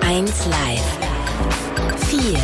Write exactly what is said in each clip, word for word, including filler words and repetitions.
eins Live. vier.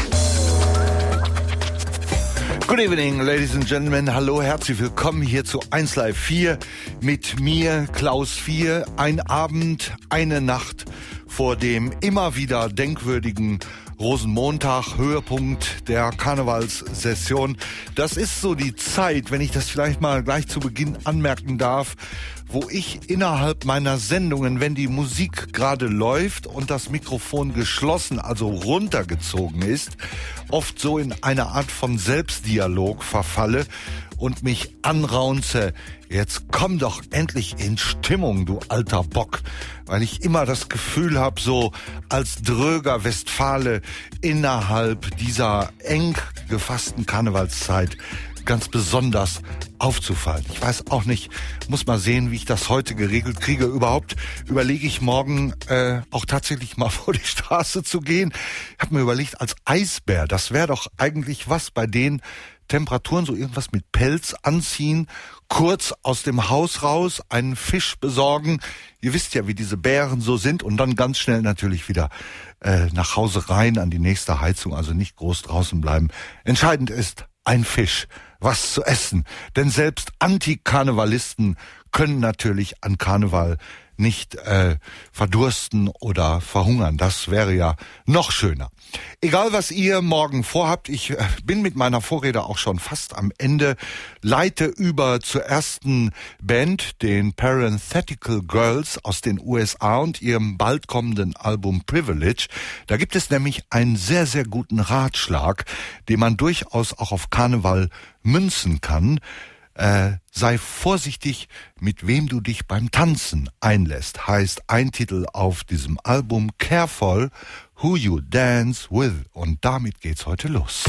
Good evening, ladies and gentlemen. Hallo, herzlich willkommen hier zu eins Live vier mit mir, Klaus vier. Ein Abend, eine Nacht vor dem immer wieder denkwürdigen Rosenmontag, Höhepunkt der Karnevalssession. Das ist so die Zeit, wenn ich das vielleicht mal gleich zu Beginn anmerken darf, wo ich innerhalb meiner Sendungen, wenn die Musik gerade läuft und das Mikrofon geschlossen, also runtergezogen ist, oft so in eine Art von Selbstdialog verfalle und mich anraunze. Jetzt komm doch endlich in Stimmung, du alter Bock, weil ich immer das Gefühl habe, so als dröger Westfale innerhalb dieser eng gefassten Karnevalszeit ganz besonders aufzufallen. Ich weiß auch nicht, muss mal sehen, wie ich das heute geregelt kriege. Überhaupt überlege ich morgen äh, auch tatsächlich mal vor die Straße zu gehen. Ich habe mir überlegt, als Eisbär, das wäre doch eigentlich was bei den Temperaturen, so irgendwas mit Pelz anziehen, kurz aus dem Haus raus, einen Fisch besorgen. Ihr wisst ja, wie diese Bären so sind und dann ganz schnell natürlich wieder äh, nach Hause rein an die nächste Heizung, also nicht groß draußen bleiben. Entscheidend ist ein Fisch, was zu essen. Denn selbst Anti-Karnevalisten können natürlich an Karneval nicht äh, verdursten oder verhungern. Das wäre ja noch schöner. Egal, was ihr morgen vorhabt, ich äh, bin mit meiner Vorrede auch schon fast am Ende, leite über zur ersten Band, den Parenthetical Girls aus den U S A und ihrem bald kommenden Album Privilege. Da gibt es nämlich einen sehr, sehr guten Ratschlag, den man durchaus auch auf Karneval münzen kann. Äh, sei vorsichtig, mit wem du dich beim Tanzen einlässt, heißt ein Titel auf diesem Album, Careful Who You Dance With. Und damit geht's heute los.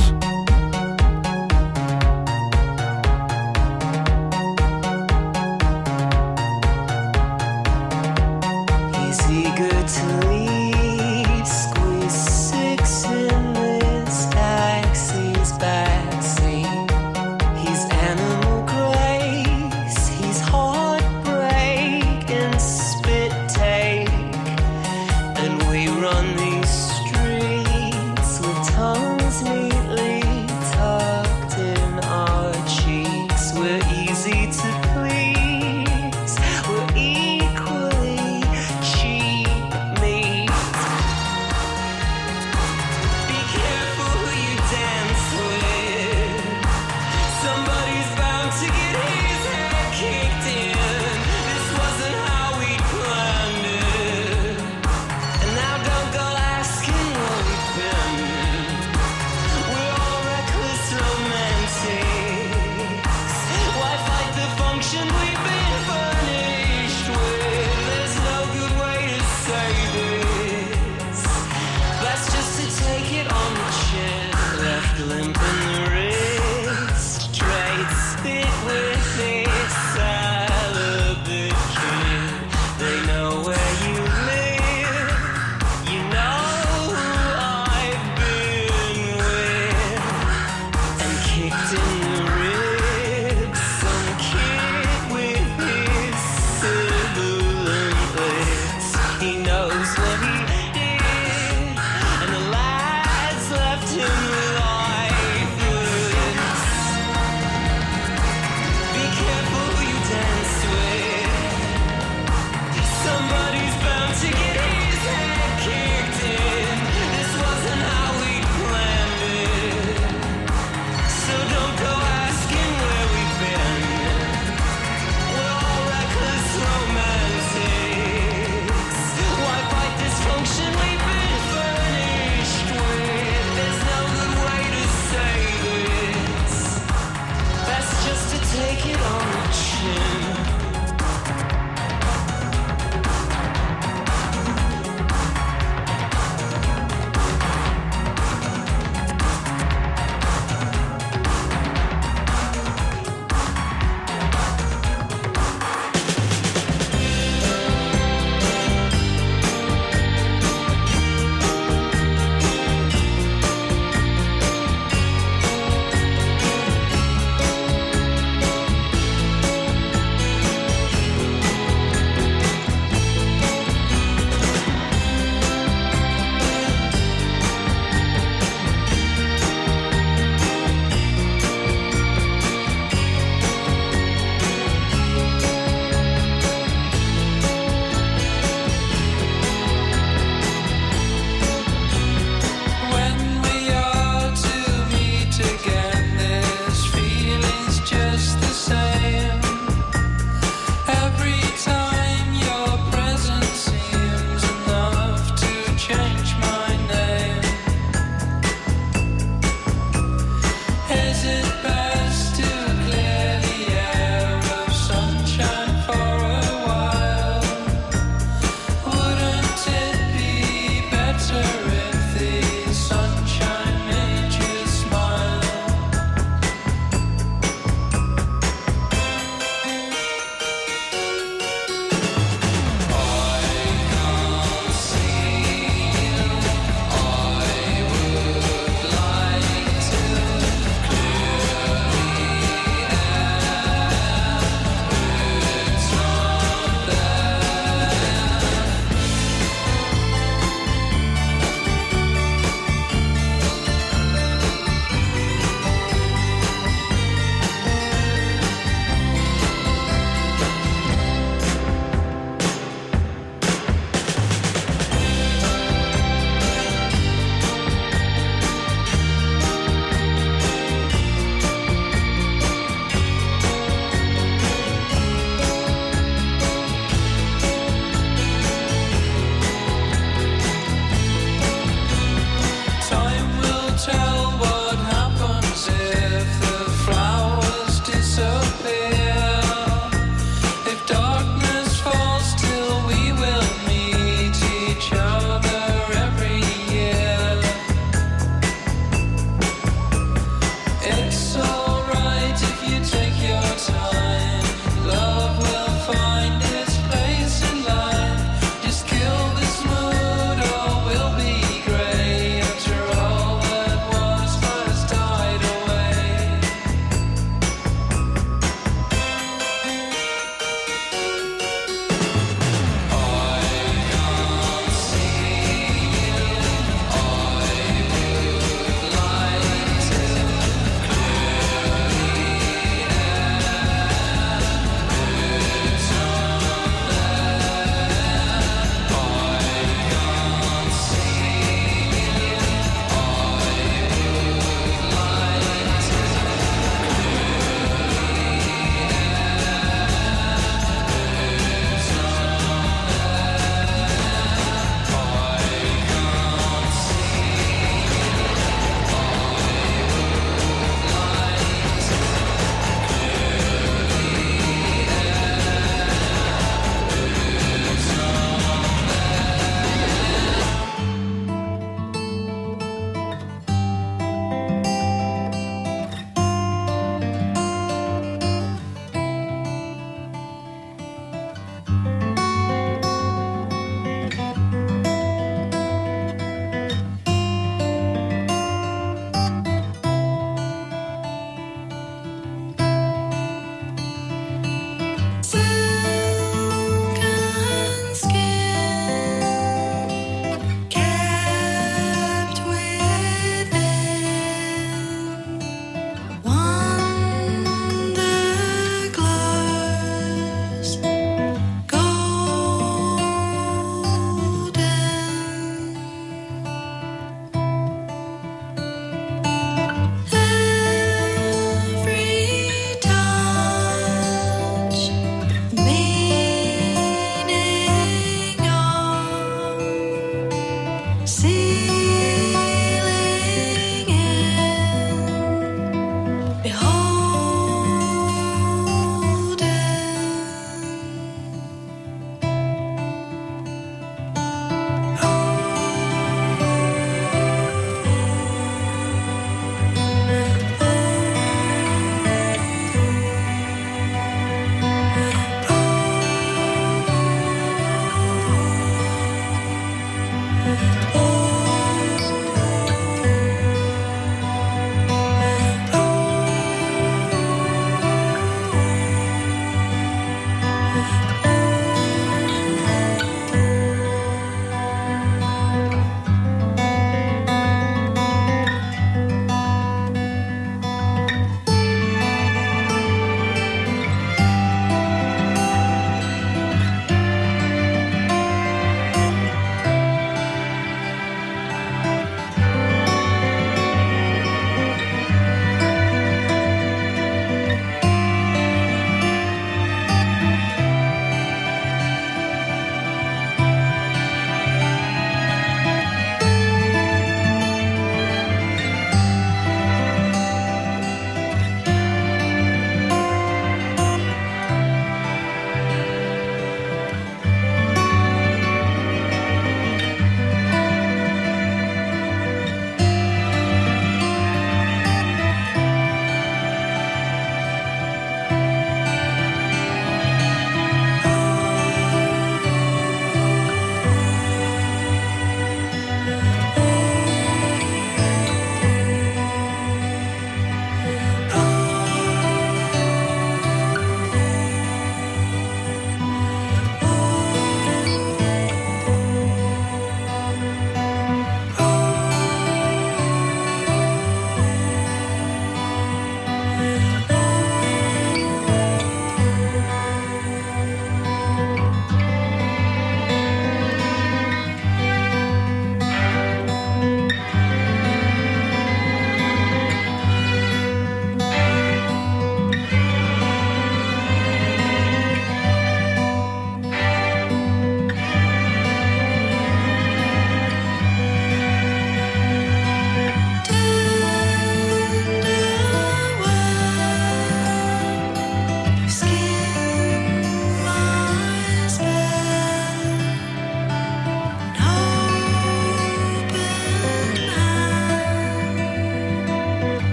He's eager to leave, squeeze six in this taxi's backseat. He's animal grace, he's heartbreak and spit take. And we run these streets with tongues neatly tucked in our cheeks. We're easy to please, we're equally cheap. Me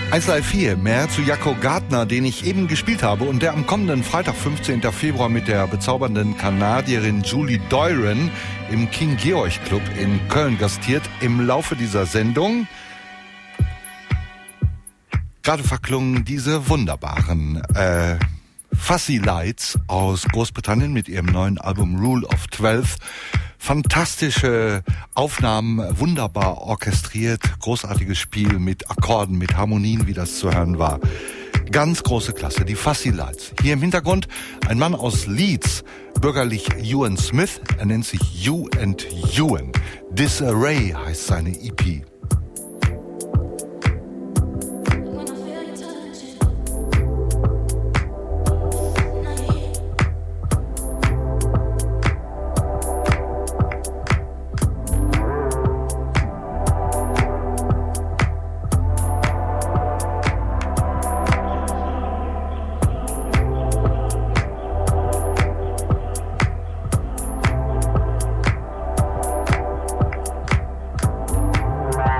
eins Live vier, mehr zu Jaco Gardner, den ich eben gespielt habe und der am kommenden Freitag, fünfzehnten Februar, mit der bezaubernden Kanadierin Julie Doiron im King Georg Club in Köln gastiert. Im Laufe dieser Sendung gerade verklungen diese wunderbaren äh, Fuzzy Lights aus Großbritannien mit ihrem neuen Album Rule of Twelve. Fantastische Aufnahmen, wunderbar orchestriert, großartiges Spiel mit Akkorden, mit Harmonien, wie das zu hören war. Ganz große Klasse, die Fuzzy Lights. Hier im Hintergrund ein Mann aus Leeds, bürgerlich Ewan Smith, er nennt sich You and Ewan. Disarray heißt seine E P. Bye.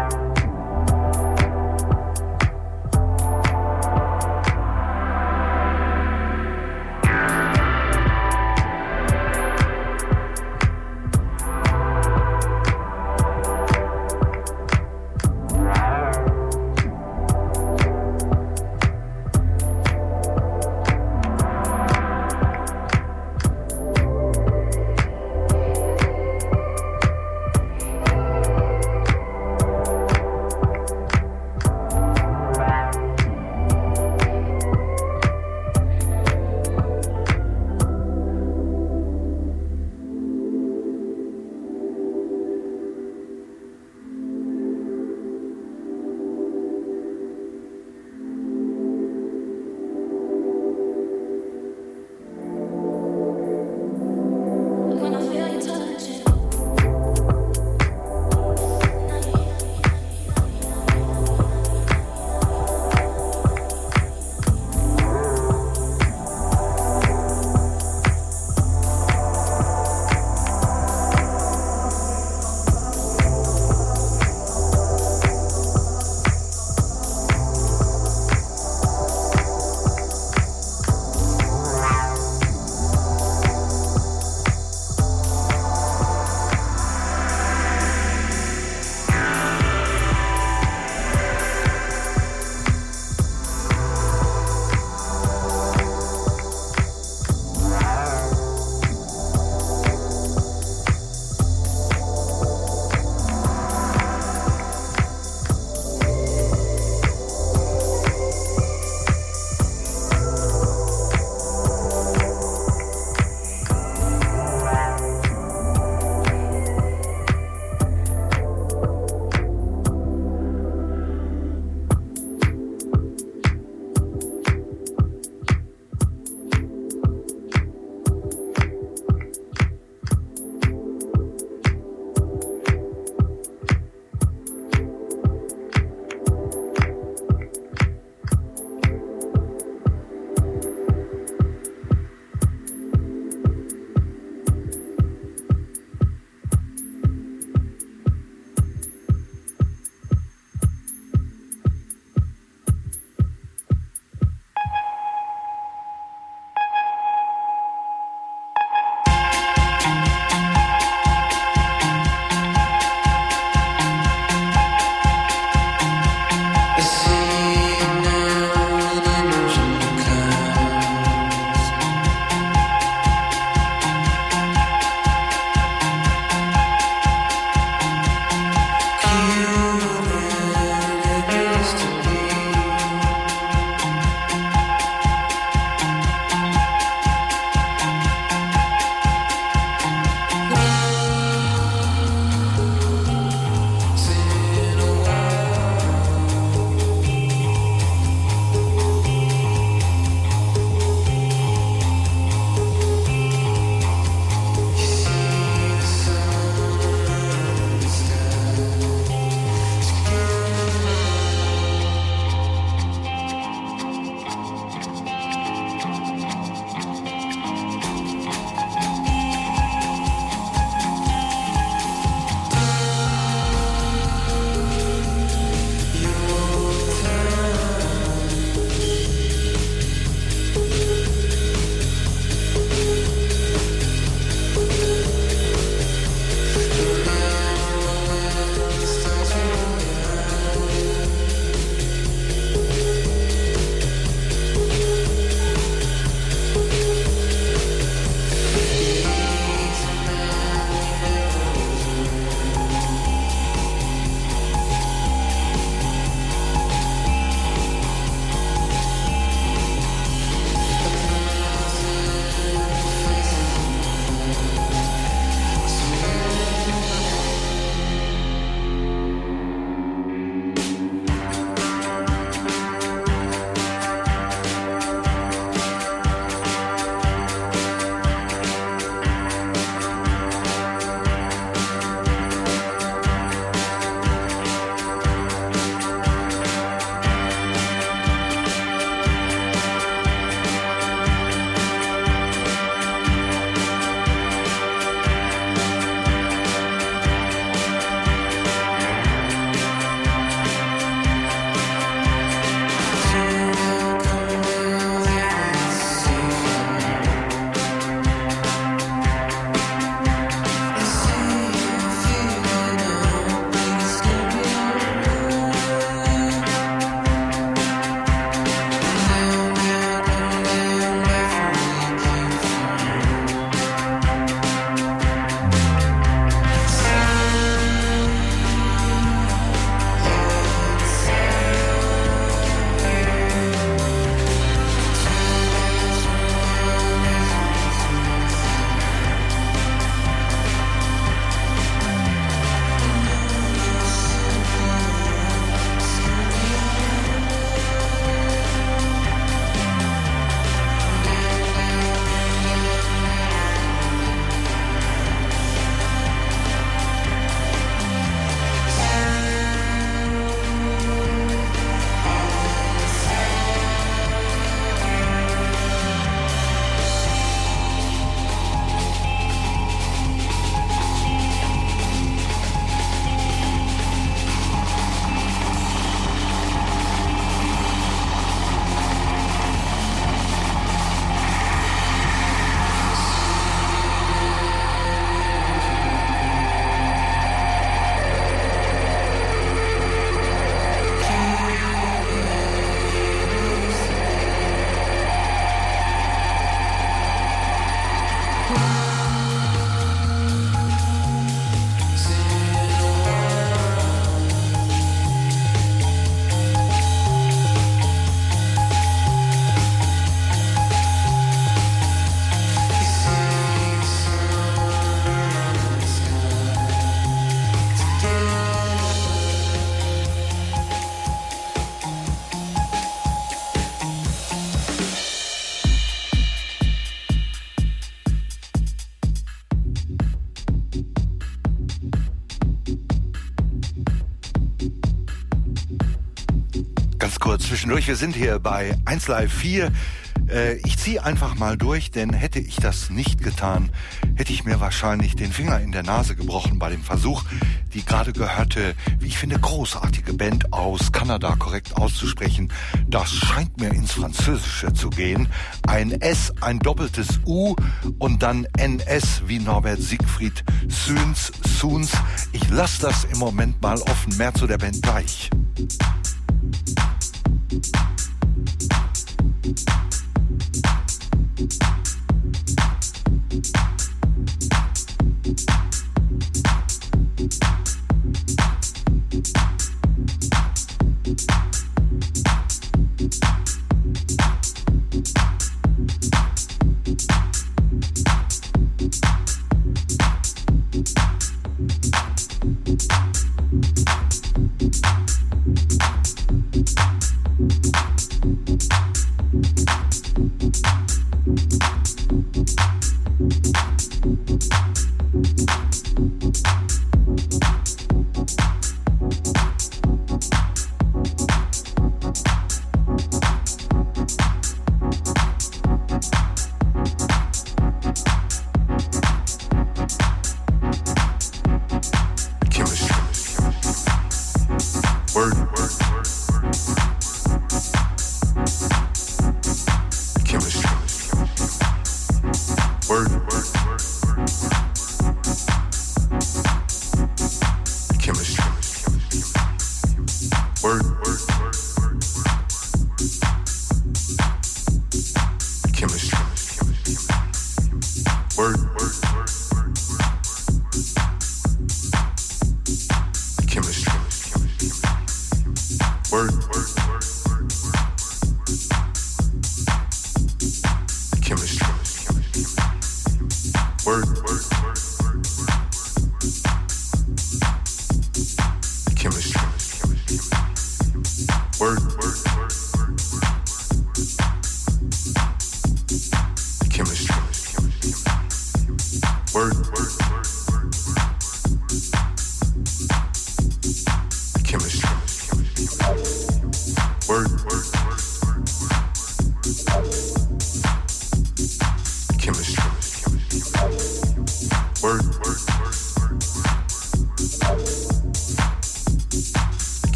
kurz zwischendurch. Wir sind hier bei eins Live vier. Äh, ich ziehe einfach mal durch, denn hätte ich das nicht getan, hätte ich mir wahrscheinlich den Finger in der Nase gebrochen bei dem Versuch, die gerade gehörte, wie ich finde, großartige Band aus Kanada korrekt auszusprechen. Das scheint mir ins Französische zu gehen. Ein S, ein doppeltes U und dann N S wie Norbert Siegfried Soons, Soons. Ich lasse das im Moment mal offen, mehr zu der Band gleich.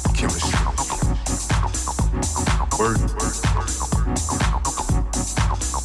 Word.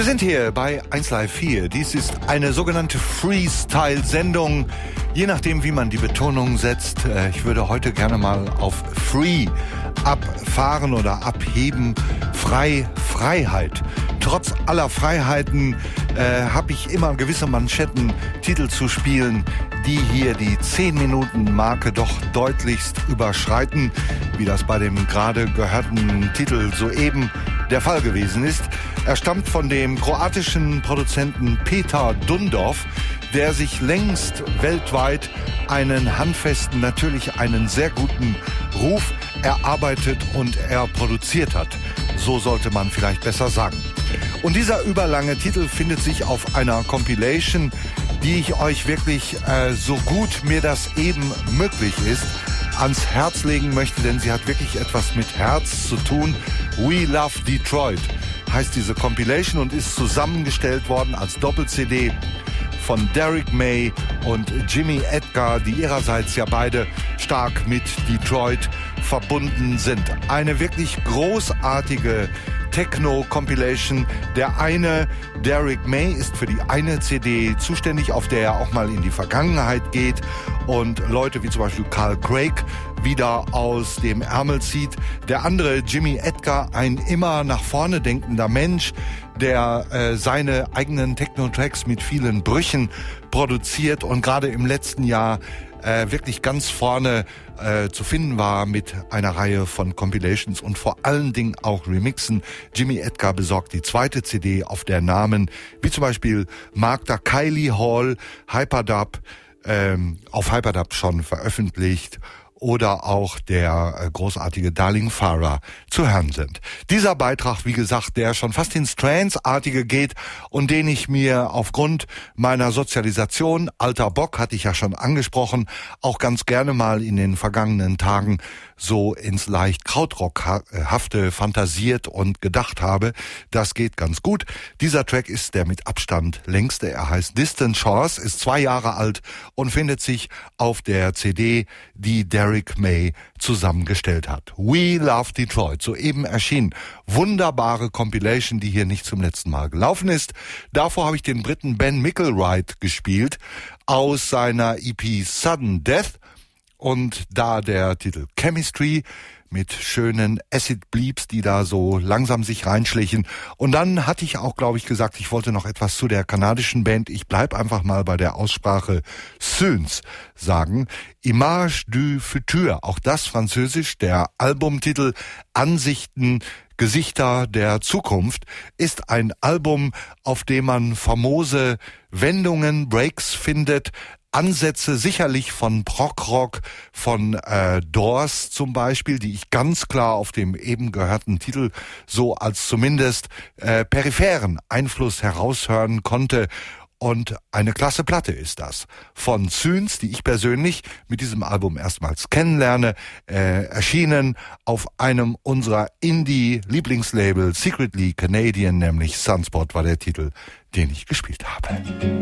sind hier bei eins Live vier. Dies ist eine sogenannte Freestyle-Sendung. Je nachdem, wie man die Betonung setzt. Äh, ich würde heute gerne mal auf Free abfahren oder abheben. Frei, Freiheit. Trotz aller Freiheiten äh, habe ich immer gewisse Manschetten, Titel zu spielen, die hier die zehn Minuten Marke doch deutlichst überschreiten, wie das bei dem gerade gehörten Titel soeben der Fall gewesen ist. Er stammt von dem kroatischen Produzenten Petar Dundorf, der sich längst weltweit einen handfesten, natürlich einen sehr guten Ruf erarbeitet und er produziert hat. So sollte man vielleicht besser sagen. Und dieser überlange Titel findet sich auf einer Compilation, die ich euch wirklich äh, so gut mir das eben möglich ist, ans Herz legen möchte, denn sie hat wirklich etwas mit Herz zu tun. We Love Detroit heißt diese Compilation und ist zusammengestellt worden als Doppel-C D von Derrick May und Jimmy Edgar, die ihrerseits ja beide stark mit Detroit verbunden sind. Eine wirklich großartige Techno-Compilation. Der eine, Derrick May, ist für die eine C D zuständig, auf der er auch mal in die Vergangenheit geht und Leute wie zum Beispiel Carl Craig wieder aus dem Ärmel zieht. Der andere, Jimmy Edgar, ein immer nach vorne denkender Mensch, der äh, seine eigenen Techno-Tracks mit vielen Brüchen produziert und gerade im letzten Jahr äh, wirklich ganz vorne äh, zu finden war mit einer Reihe von Compilations und vor allen Dingen auch Remixen. Jimmy Edgar besorgt die zweite C D, auf der Namen wie zum Beispiel Magda Kylie Hall, Hyperdub, ähm, auf Hyperdub schon veröffentlicht, oder auch der äh, großartige Darling Farah zu hören sind. Dieser Beitrag, wie gesagt, der schon fast ins Trance-artige geht und den ich mir aufgrund meiner Sozialisation, alter Bock, hatte ich ja schon angesprochen, auch ganz gerne mal in den vergangenen Tagen so ins leicht Krautrockhafte fantasiert und gedacht habe. Das geht ganz gut. Dieser Track ist der mit Abstand längste. Er heißt Distant Shores, ist zwei Jahre alt und findet sich auf der C D, die Derrick May zusammengestellt hat. We Love Detroit, soeben erschienen. Wunderbare Compilation, die hier nicht zum letzten Mal gelaufen ist. Davor habe ich den Briten Ben Mickelwright gespielt aus seiner E P Sudden Death. Und da der Titel Chemistry mit schönen Acid Bleeps, die da so langsam sich reinschlichen. Und dann hatte ich auch, glaube ich, gesagt, ich wollte noch etwas zu der kanadischen Band. Ich bleib einfach mal bei der Aussprache Suns sagen. Image du Futur, auch das französisch, der Albumtitel Ansichten, Gesichter der Zukunft, ist ein Album, auf dem man famose Wendungen, Breaks findet, Ansätze sicherlich von Prog-Rock, von äh, Doors zum Beispiel, die ich ganz klar auf dem eben gehörten Titel so als zumindest äh, peripheren Einfluss heraushören konnte. Und eine klasse Platte ist das. Von Suns, die ich persönlich mit diesem Album erstmals kennenlerne, äh, erschienen auf einem unserer Indie-Lieblingslabel, Secretly Canadian, nämlich Sunspot war der Titel, den ich gespielt habe.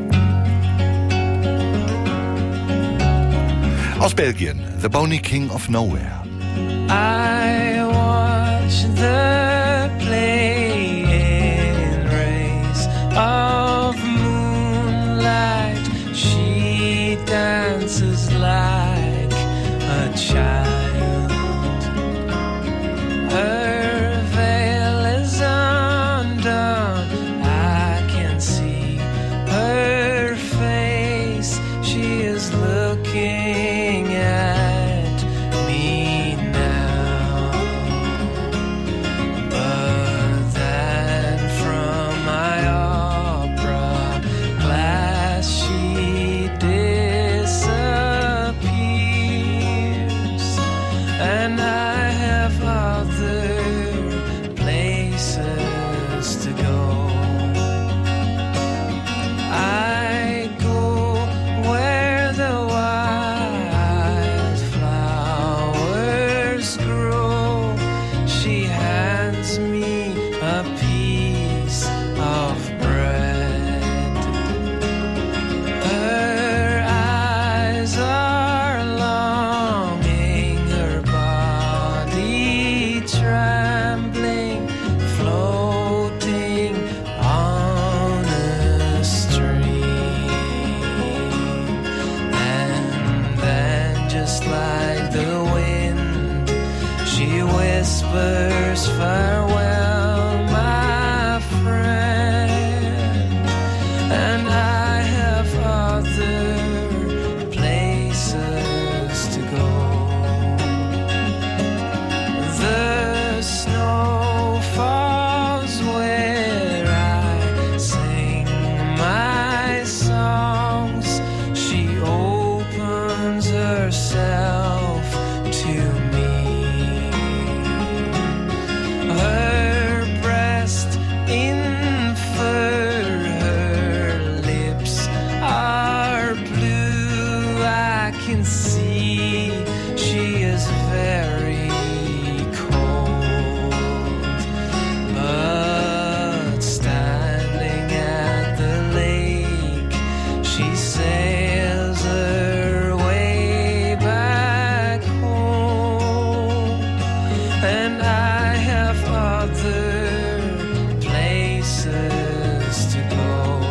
Aus Belgien, The Bony King of Nowhere. I watch the playing rays of moonlight. She dances like a child. Her veil is undone. I can see her face. She is looking at me now, but then from my opera glass she disappears, whispers, farewell, my friend, and I have other places to go. The snow falls where I sing my songs. She opens herself to me. Her breast in fur, her lips are blue. I can see she is very cold, but standing at the lake, she sails her way back home, and I have other places to go.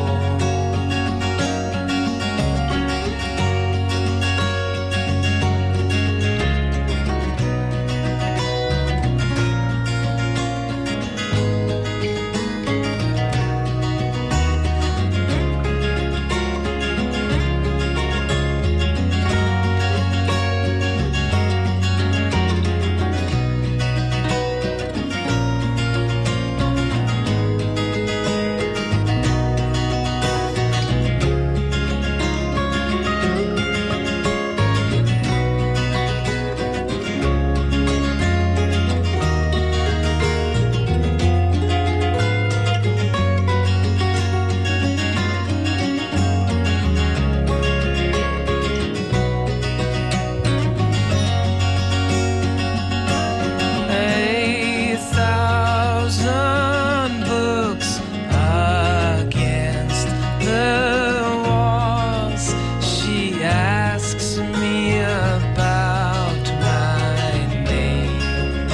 A thousand books against the walls. She asks me about my name.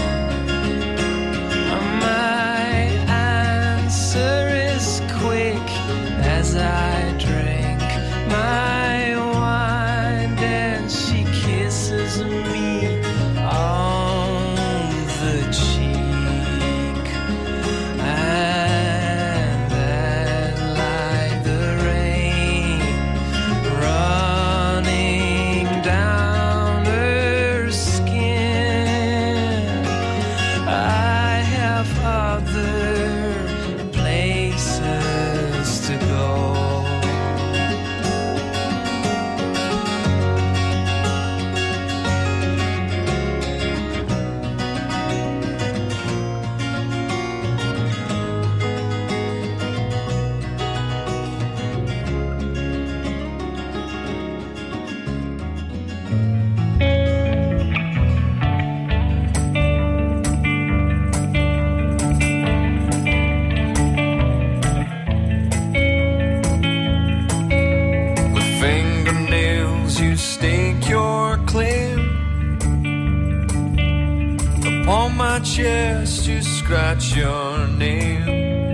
My answer is quick as I drink my wine, and she kisses me on the cheek, and then like the rain running down her skin, I have other places to go. With fingernails you stake your claim. Upon my chest you scratch your name.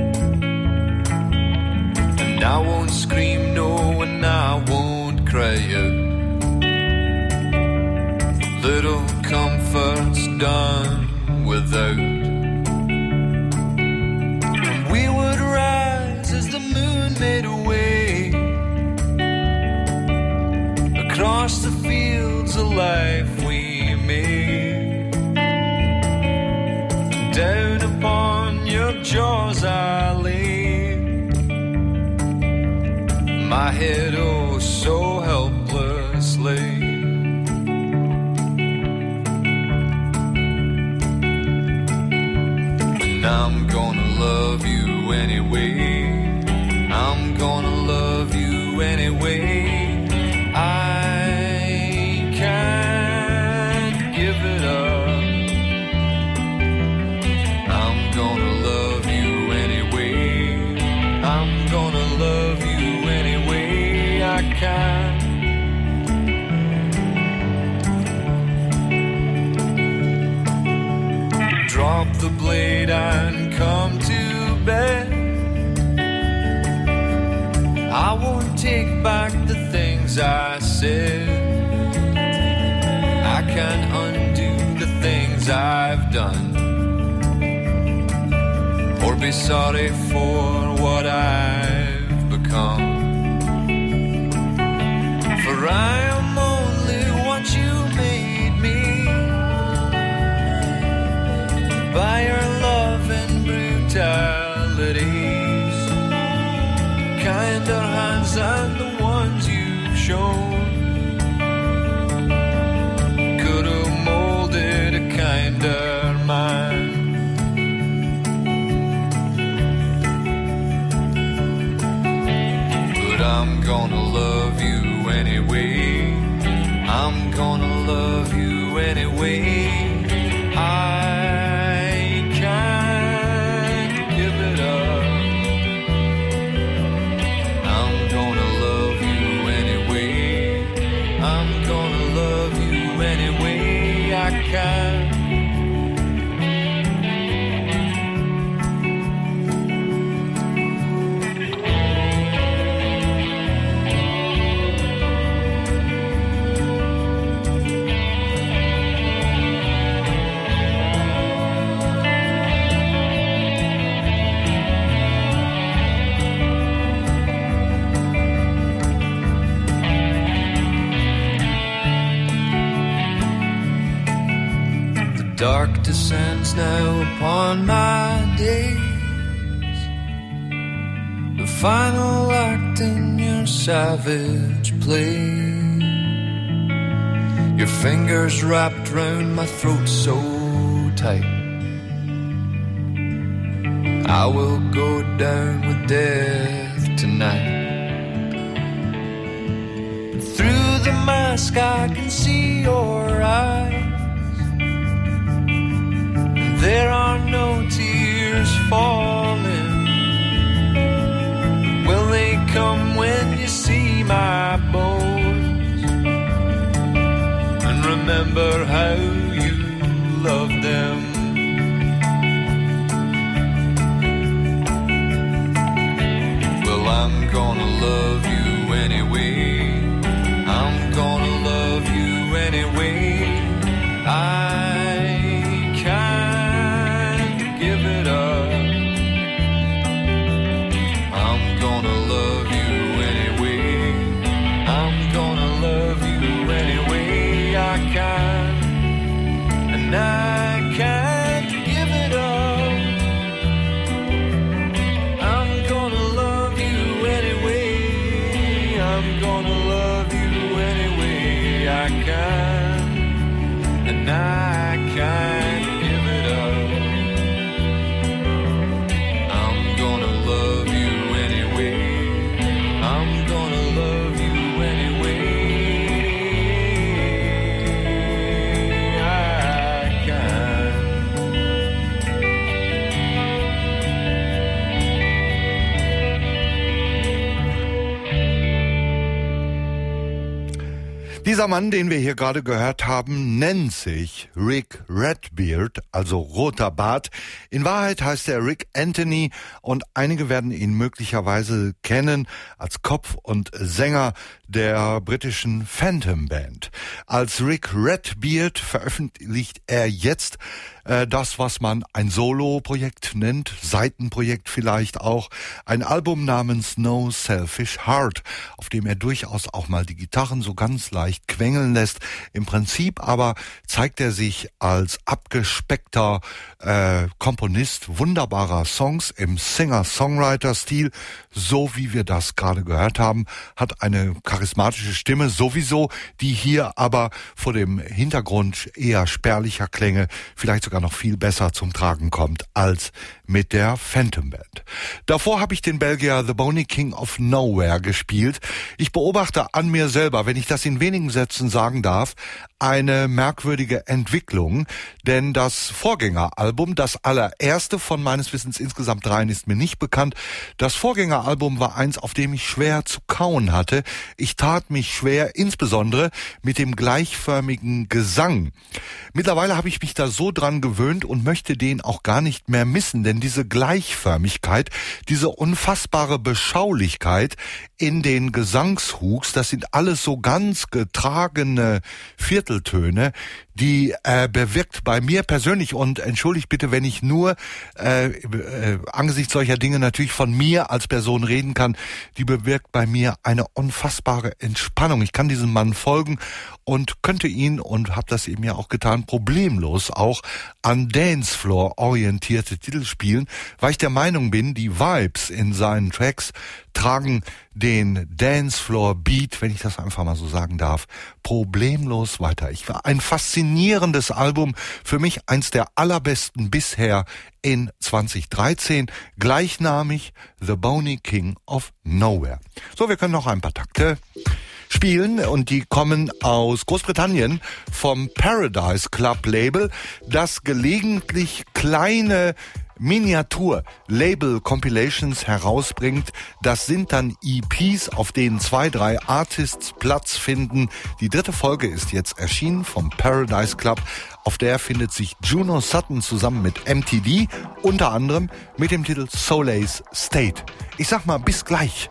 And I won't scream no, and I won't cry out. Little comfort's done without. And we would rise as the moon made a way across the fields of life we made. Down upon your jaws I lay, my head oh so helplessly. And I'm gonna love you anyway. I'm gonna love you anyway. I can't give it up. I'm gonna love you anyway. I'm gonna love you anyway. I can't. Drop the blade and come to bed. I won't take back the things I said. I can't undo the things I've done. or be sorry for what I've become. For I am only what you made me, by your love and brutalities, kinder hands than the ones you've shown could have molded a kinder mind. But I'm gonna love you anyway. I'm gonna love you anyway. I can't give it up. I'm gonna love you anyway. I'm gonna love you anyway. I can. Dark descends now upon my days, the final act in your savage play. Your fingers wrapped round my throat so tight, I will go down with death tonight. Through the mask I can see your eyes. There are no tears falling. Will they come when you see my bones and remember how you loved them? Well, I'm gonna love you anyway. I'm gonna love you anyway. I I can't give it up. I'm gonna love you anyway. I'm gonna love you anyway. I can, and I can't give it up. I'm gonna love you anyway. I'm gonna love you anyway. Dieser Mann, den wir hier gerade gehört haben, nennt sich Rick Redbeard, also roter Bart. In Wahrheit heißt er Rick Anthony und einige werden ihn möglicherweise kennen als Kopf und Sänger der britischen Phantom Band. Als Rick Redbeard veröffentlicht er jetzt äh, das, was man ein Solo-Projekt nennt, Seitenprojekt vielleicht auch, ein Album namens No Selfish Heart, auf dem er durchaus auch mal die Gitarren so ganz leicht quengeln lässt. Im Prinzip aber zeigt er sich als abgespeckter äh, Komponist wunderbarer Songs im Singer-Songwriter-Stil, so wie wir das gerade gehört haben, hat eine charismatische Stimme sowieso, die hier aber vor dem Hintergrund eher spärlicher Klänge vielleicht sogar noch viel besser zum Tragen kommt als mit der Phantom Band. Davor habe ich den Belgier The Boney King of Nowhere gespielt. Ich beobachte an mir selber, wenn ich das in wenigen Sätzen sagen darf, eine merkwürdige Entwicklung, denn das Vorgängeralbum, das allererste von meines Wissens insgesamt dreien ist mir nicht bekannt, das Vorgängeralbum war eins, auf dem ich schwer zu kauen hatte. Ich tat mich schwer, insbesondere mit dem gleichförmigen Gesang. Mittlerweile habe ich mich da so dran gewöhnt und möchte den auch gar nicht mehr missen, denn diese Gleichförmigkeit, diese unfassbare Beschaulichkeit in den Gesangshuks, das sind alles so ganz getragene Viertel Mitteltöne, die äh, bewirkt bei mir persönlich, und entschuldigt bitte, wenn ich nur äh, äh, angesichts solcher Dinge natürlich von mir als Person reden kann, die bewirkt bei mir eine unfassbare Entspannung. Ich kann diesem Mann folgen und könnte ihn, und habe das eben ja auch getan, problemlos auch an Dancefloor orientierte Titel spielen, weil ich der Meinung bin, die Vibes in seinen Tracks tragen den Dancefloor Beat, wenn ich das einfach mal so sagen darf, problemlos weiter. Ich war ein faszinierendes Album, für mich eins der allerbesten bisher in zwanzig dreizehn, gleichnamig The Boney King of Nowhere. So, wir können noch ein paar Takte spielen, und die kommen aus Großbritannien vom Paradise Club Label, das gelegentlich kleine Miniatur-Label-Compilations herausbringt. Das sind dann E Ps, auf denen zwei, drei Artists Platz finden. Die dritte Folge ist jetzt erschienen vom Paradise Club. Auf der findet sich Juno Sutton zusammen mit M T D, unter anderem mit dem Titel Soleil's State. Ich sag mal, bis gleich.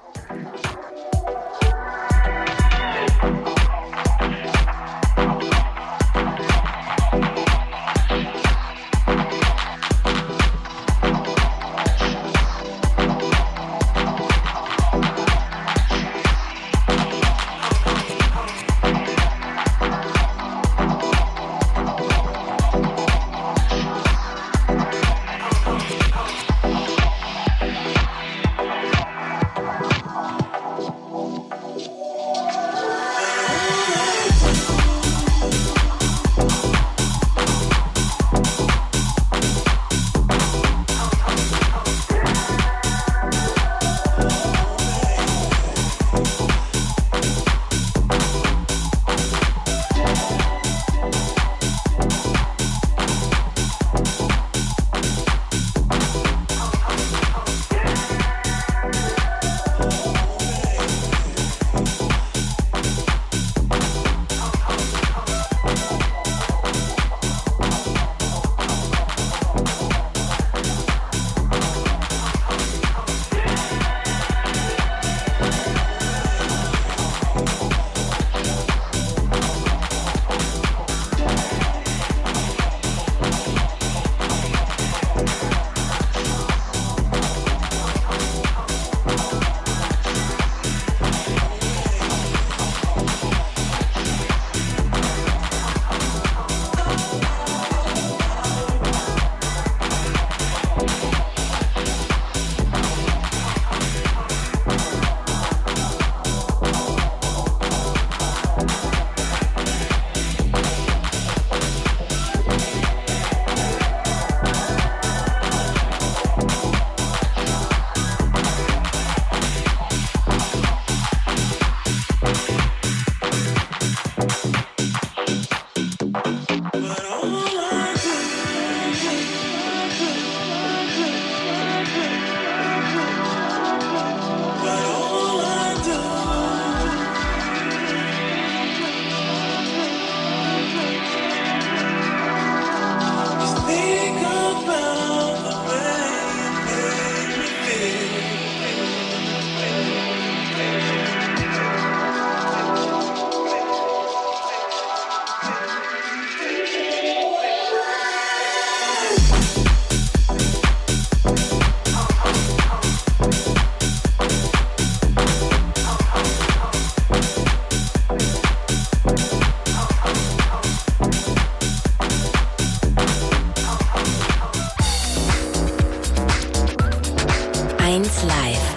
eins Live.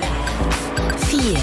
vier.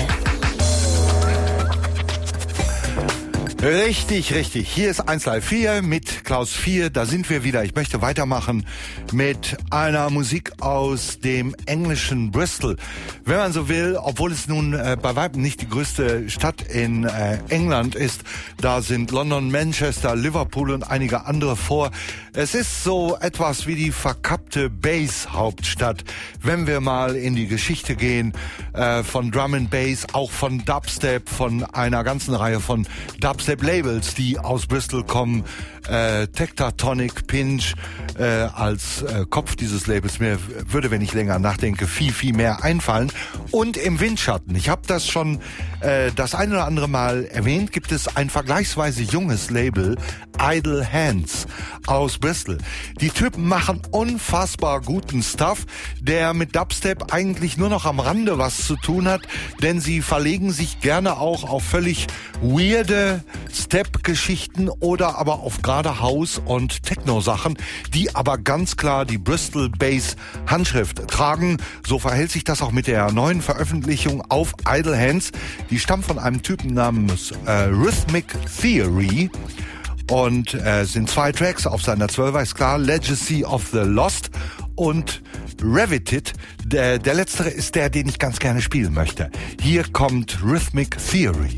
Richtig, richtig. Hier ist eins Live vier mit Klaus vier. Da sind wir wieder. Ich möchte weitermachen mit einer Musik aus dem englischen Bristol. Wenn man so will, obwohl es nun äh, bei weitem nicht die größte Stadt in äh, England ist, da sind London, Manchester, Liverpool und einige andere vor. Es ist so etwas wie die verkappte beliebte Bass-Hauptstadt. Wenn wir mal in die Geschichte gehen äh, von Drum and Bass, auch von Dubstep, von einer ganzen Reihe von Dubstep-Labels, die aus Bristol kommen, äh, Tectatonic, Pinch äh, als äh, Kopf dieses Labels. Mir würde, wenn ich länger nachdenke, viel, viel mehr einfallen. Und im Windschatten, ich habe das schon äh, das ein oder andere Mal erwähnt, gibt es ein vergleichsweise junges Label, Idle Hands aus Bristol. Die Typen machen unfassbar guten Stuff, der mit Dubstep eigentlich nur noch am Rande was zu tun hat, denn sie verlegen sich gerne auch auf völlig weirde Step-Geschichten oder aber auf gerade House- und Techno-Sachen, die aber ganz klar die Bristol Bass Handschrift tragen. So verhält sich das auch mit der neuen Veröffentlichung auf Idle Hands. Die stammt von einem Typen namens äh, Rhythmic Theory. Und äh, sind zwei Tracks auf seiner zwölfer, ist klar, Legacy of the Lost und Revited. Der, der letztere ist der, den ich ganz gerne spielen möchte. Hier kommt Rhythmic Theory.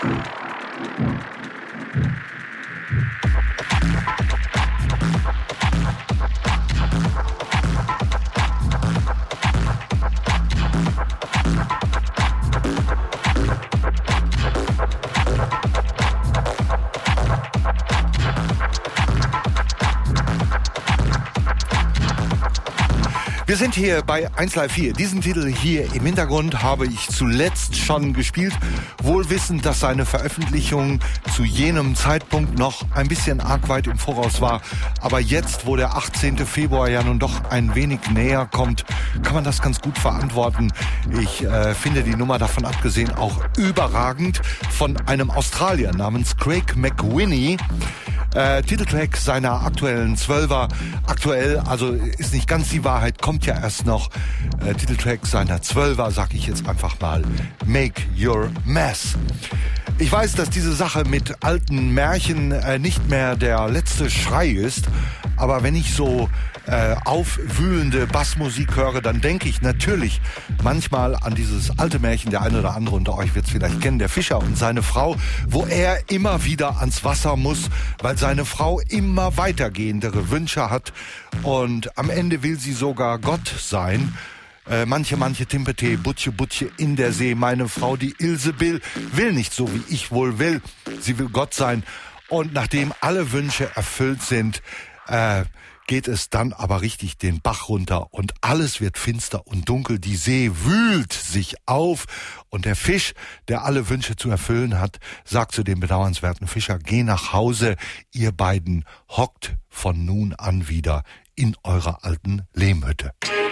Wir sind hier bei eins Live vier. Diesen Titel hier im Hintergrund habe ich zuletzt schon gespielt, wohl wissend, dass seine Veröffentlichung zu jenem Zeitpunkt noch ein bisschen arg weit im Voraus war. Aber jetzt, wo der achtzehnte Februar ja nun doch ein wenig näher kommt, kann man das ganz gut verantworten. Ich äh, finde die Nummer davon abgesehen auch überragend von einem Australier namens Craig McWhinney. Äh, Titeltrack seiner aktuellen Zwölfer. Aktuell, also ist nicht ganz die Wahrheit, kommt ja erst noch. Äh, Titeltrack seiner Zwölfer, sag ich jetzt einfach mal, Make Your Mess. Ich weiß, dass diese Sache mit alten Märchen äh, nicht mehr der letzte Schrei ist, aber wenn ich so äh, aufwühlende Bassmusik höre, dann denke ich natürlich manchmal an dieses alte Märchen, der eine oder andere unter euch wird es vielleicht kennen, der Fischer und seine Frau, wo er immer wieder ans Wasser muss, weil seine Frau immer weitergehendere Wünsche hat und am Ende will sie sogar Gott sein. Äh, manche, manche Timpete, Butche, Butche in der See. Meine Frau, die Ilsebill, will nicht so, wie ich wohl will. Sie will Gott sein. Und nachdem alle Wünsche erfüllt sind, äh, geht es dann aber richtig den Bach runter und alles wird finster und dunkel. Die See wühlt sich auf und der Fisch, der alle Wünsche zu erfüllen hat, sagt zu dem bedauernswerten Fischer, geh nach Hause, ihr beiden hockt von nun an wieder in eurer alten Lehmhütte.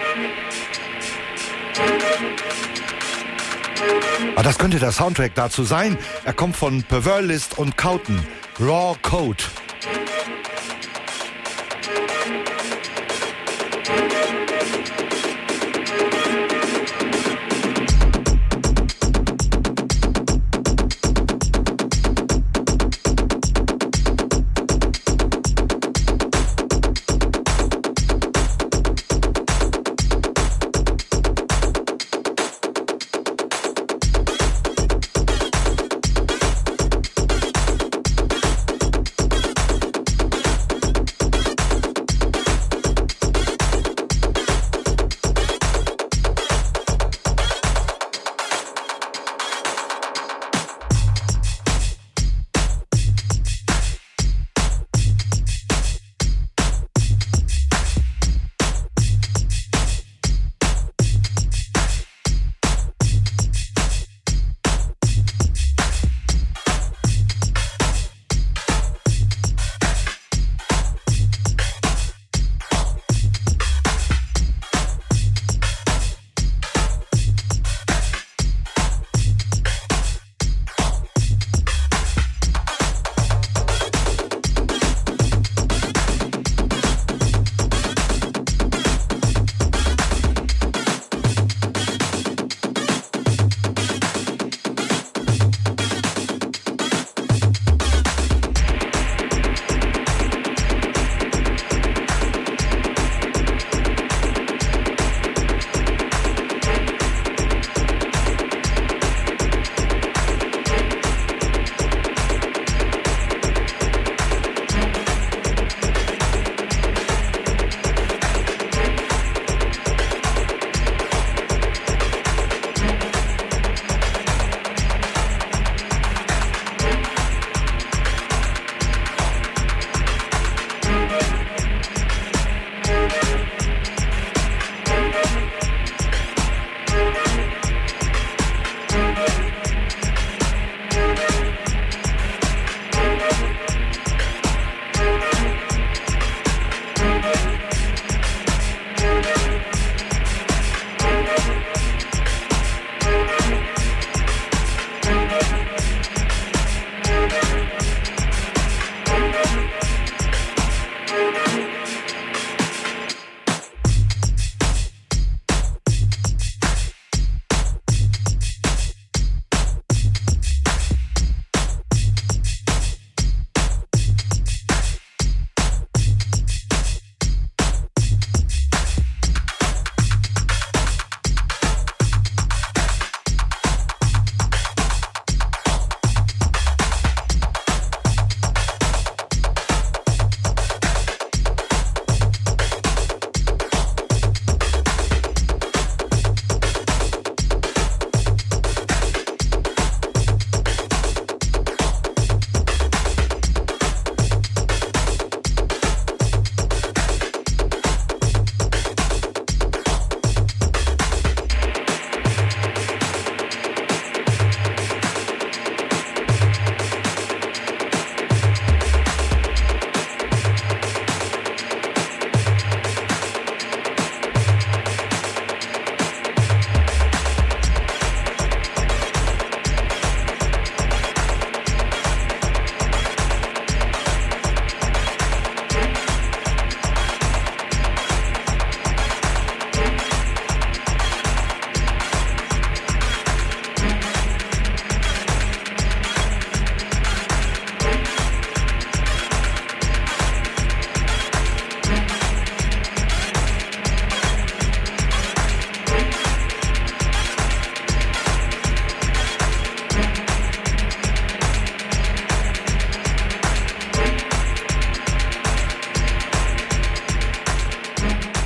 Aber das könnte der Soundtrack dazu sein. Er kommt von Perverlist und Cowton, Raw Code.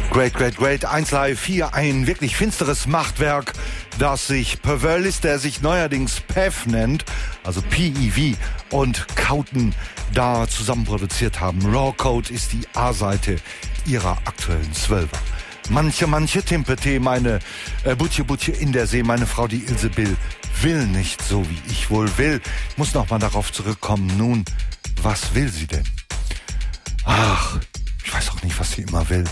Great, great, great. eins Live vier, ein wirklich finsteres Machtwerk, das sich Perverlis, der sich neuerdings P E V nennt, also P E V, und Kauten da zusammen produziert haben. Raw Code ist die A-Seite ihrer aktuellen Zwölfer. Manche, manche Timpete, meine äh, Butje, Butje in der See, meine Frau, die Ilse Bill, will nicht so, wie ich wohl will. Ich muss noch mal darauf zurückkommen. Nun, was will sie denn? Ach, ich weiß auch nicht, was sie immer will.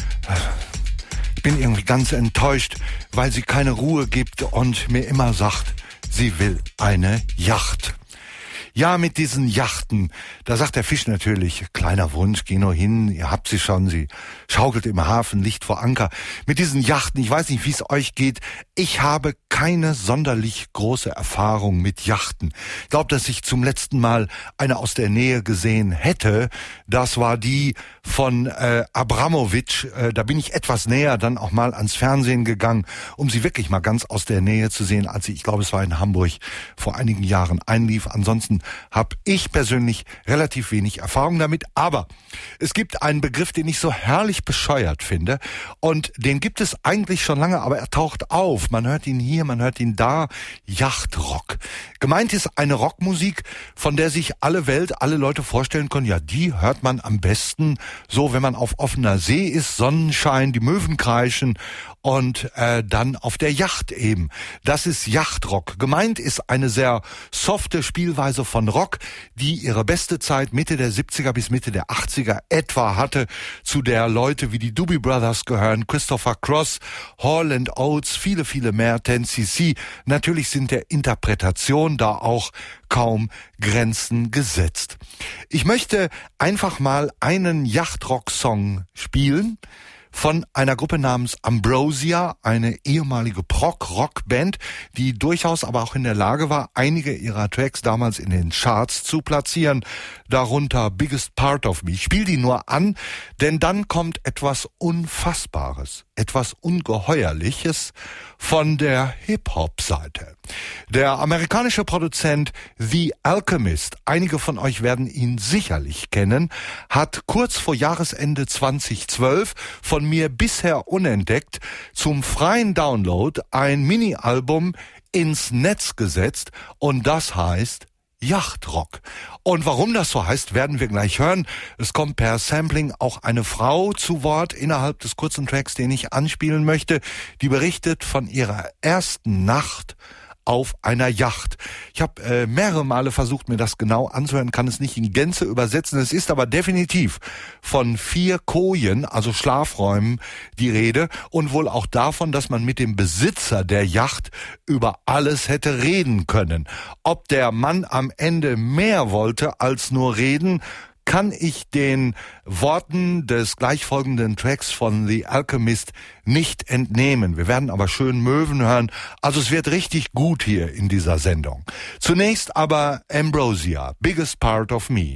Ich bin irgendwie ganz enttäuscht, weil sie keine Ruhe gibt und mir immer sagt, sie will eine Yacht. Ja, mit diesen Yachten, da sagt der Fisch natürlich, kleiner Wunsch, geh nur hin, ihr habt sie schon, sie schaukelt im Hafen, Licht vor Anker. Mit diesen Yachten, ich weiß nicht, wie es euch geht, ich habe keine sonderlich große Erfahrung mit Yachten. Ich glaube, dass ich zum letzten Mal eine aus der Nähe gesehen hätte, das war die von äh, Abramowitsch, äh, da bin ich etwas näher dann auch mal ans Fernsehen gegangen, um sie wirklich mal ganz aus der Nähe zu sehen, als sie, ich glaube, es war in Hamburg, vor einigen Jahren einlief. Ansonsten habe ich persönlich relativ wenig Erfahrung damit, aber es gibt einen Begriff, den ich so herrlich bescheuert finde und den gibt es eigentlich schon lange, aber er taucht auf. Man hört ihn hier, man hört ihn da. Yachtrock. Gemeint ist eine Rockmusik, von der sich alle Welt, alle Leute vorstellen können, ja, die hört man am besten so, wenn man auf offener See ist, Sonnenschein, die Möwen kreischen und äh, dann auf der Yacht eben. Das ist Yachtrock. Gemeint ist eine sehr softe Spielweise von Rock, die ihre beste Zeit Mitte der siebziger bis Mitte der achtziger etwa hatte, zu der Leute wie die Doobie Brothers gehören, Christopher Cross, Hall and Oates, viele, viele mehr, ten C C. Natürlich sind der Interpretation da auch kaum Grenzen gesetzt. Ich möchte einfach mal einen Yachtrock-Song spielen von einer Gruppe namens Ambrosia, eine ehemalige Prog-Rock-Band, die durchaus aber auch in der Lage war, einige ihrer Tracks damals in den Charts zu platzieren, darunter Biggest Part of Me. Ich spiele die nur an, denn dann kommt etwas Unfassbares, etwas Ungeheuerliches von der Hip-Hop-Seite. Der amerikanische Produzent The Alchemist, einige von euch werden ihn sicherlich kennen, hat kurz vor Jahresende zweitausendzwölf von mir bisher unentdeckt zum freien Download ein Mini-Album ins Netz gesetzt und das heißt Yachtrock. Und warum das so heißt, werden wir gleich hören. Es kommt per Sampling auch eine Frau zu Wort innerhalb des kurzen Tracks, den ich anspielen möchte, die berichtet von ihrer ersten Nacht auf einer Yacht. Ich habe äh, mehrere Male versucht, mir das genau anzuhören, kann es nicht in Gänze übersetzen. Es ist aber definitiv von vier Kojen, also Schlafräumen, die Rede und wohl auch davon, dass man mit dem Besitzer der Yacht über alles hätte reden können. Ob der Mann am Ende mehr wollte als nur reden, kann ich den Worten des gleichfolgenden Tracks von The Alchemist nicht entnehmen. Wir werden aber schön Möwen hören. Also es wird richtig gut hier in dieser Sendung. Zunächst aber Ambrosia, Biggest Part of Me.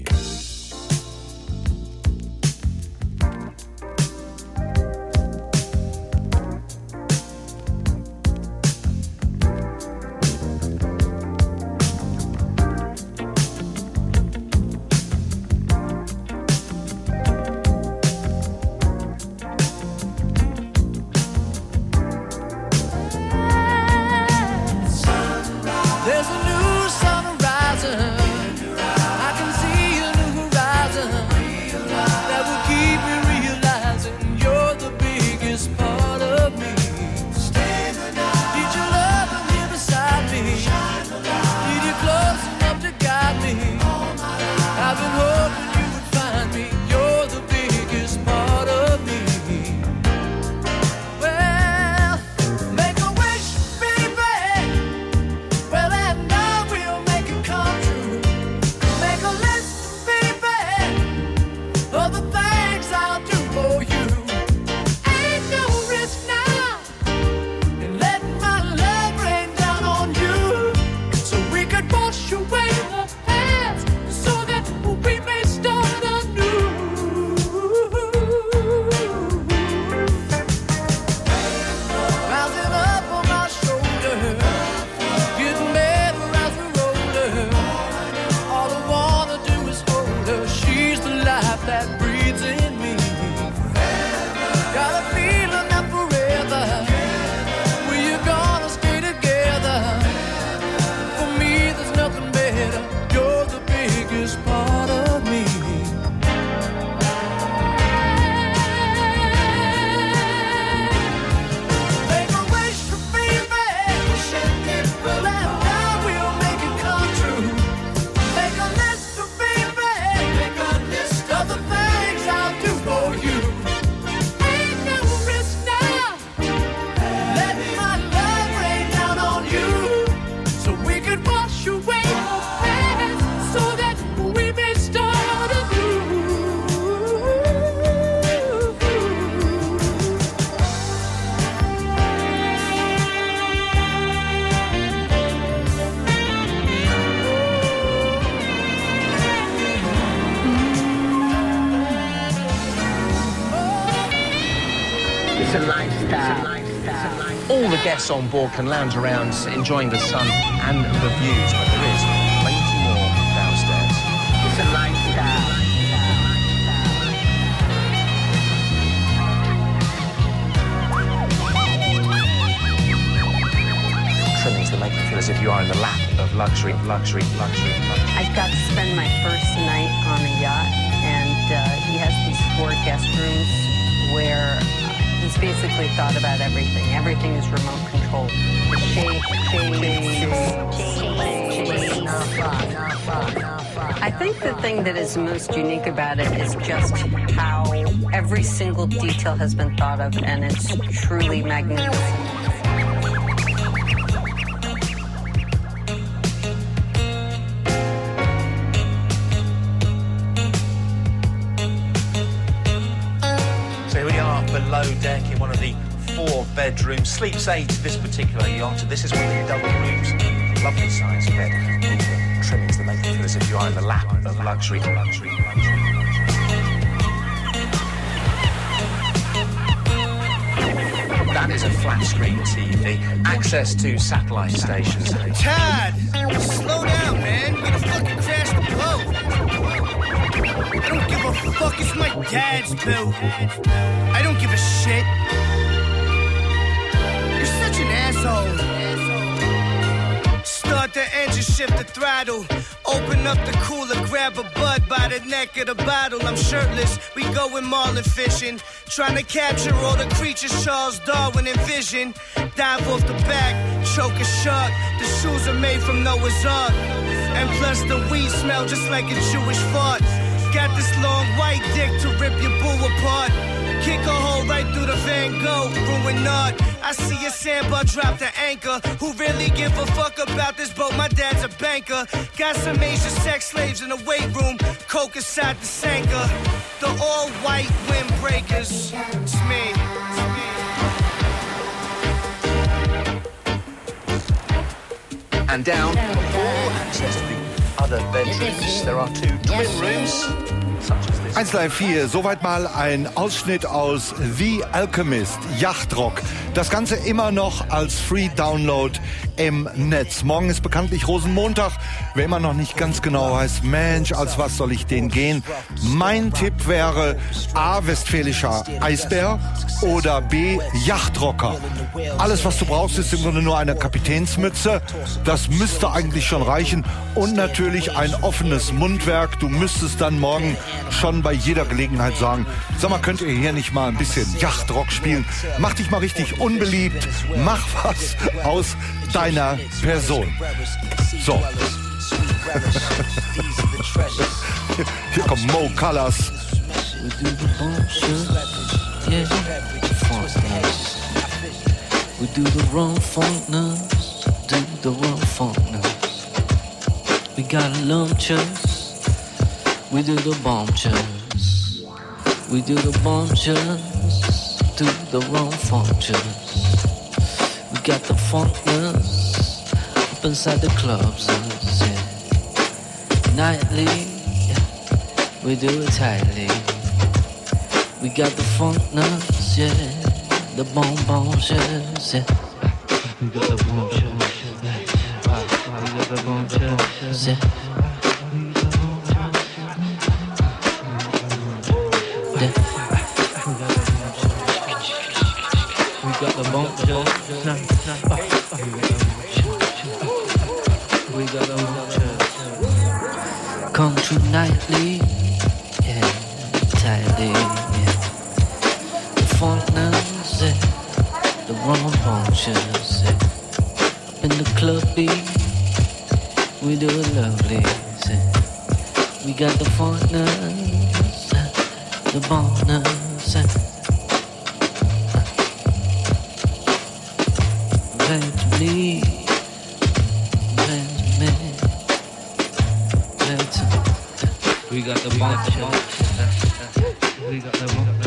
There's a new sun rising. I can see it guests on board can lounge around enjoying the sun and the views, but there is plenty more downstairs. It's a lifestyle. Trimmings that make you feel as if you are in the lap of luxury, luxury, luxury, luxury. I got to spend my first night on a yacht, and uh, he has these four guest rooms where uh, he's basically thought about everything. Everything is remote controlled. The shape, shape, shape, I think the thing that is most unique about it is just how every single detail has been thought of, and it's truly magnificent. Below deck in one of the four bedrooms. Sleeps eight, this particular yacht. This is one of the double rooms. Lovely size bed. All the trimmings that make you feel as if you are in the lap of luxury, luxury, luxury. That is a flat screen T V. Access to satellite stations. Todd, slow down, man. You're gonna fucking crash the boat. I don't give a fuck. It's my dad's bill. I don't give a shit. You're such an asshole. Start the engine, shift the throttle. Open up the cooler, grab a bud by the neck of the bottle. I'm shirtless, we going marlin fishing. Trying to capture all the creatures Charles Darwin envisioned. Dive off the back, choke a shark. The shoes are made from Noah's Ark. And plus the weed smell just like a Jewish fart. Got this long white dick to rip your boo apart. Kick a hole right through the Van Gogh, ruin not. I see a sandbar drop the anchor. Who really give a fuck about this boat? My dad's a banker. Got some Asian sex slaves in the weight room. Coke inside the Sanka. The all-white windbreakers. It's me. And down the hall, access to the other bedrooms. There are two twin rooms. eins Live vier, soweit mal ein Ausschnitt aus The Alchemist, Yachtrock. Das Ganze immer noch als Free Download im Netz. Morgen ist bekanntlich Rosenmontag. Wer immer noch nicht ganz genau weiß, Mensch, als was soll ich den gehen? Mein Tipp wäre A, westfälischer Eisbär oder B, Yachtrocker. Alles, was du brauchst, ist im Grunde nur eine Kapitänsmütze. Das müsste eigentlich schon reichen. Und natürlich ein offenes Mundwerk. Du müsstest dann morgen schon bei jeder Gelegenheit sagen, sag mal, könnt ihr hier nicht mal ein bisschen Yachtrock spielen? Mach dich mal richtig unbeliebt. Mach was aus deiner Person. So. Hier kommt Mo Colors. We do the wrong funkness, do the wrong funkness. We got lumptious, we do the bumptious. We do the bumptious, do the wrong functions. We got the funkness up inside the clubs, yeah. Nightly, yeah, we do it tightly. We got the funkness, yeah. The bon bon shoes, yeah. We got the bon shoes, yeah. We got the bon shoes, yeah. Yeah. We got the bon shoes, we got the bon shoes. Come true nightly, yeah, tightly, yeah. The funkness. The wrong functions, yeah. Up in the club beat, we do it lovely, yeah. We got the funkness, the bonus, yeah. Glad to me, glad to me, glad to. We got the bonus, we got the bonus.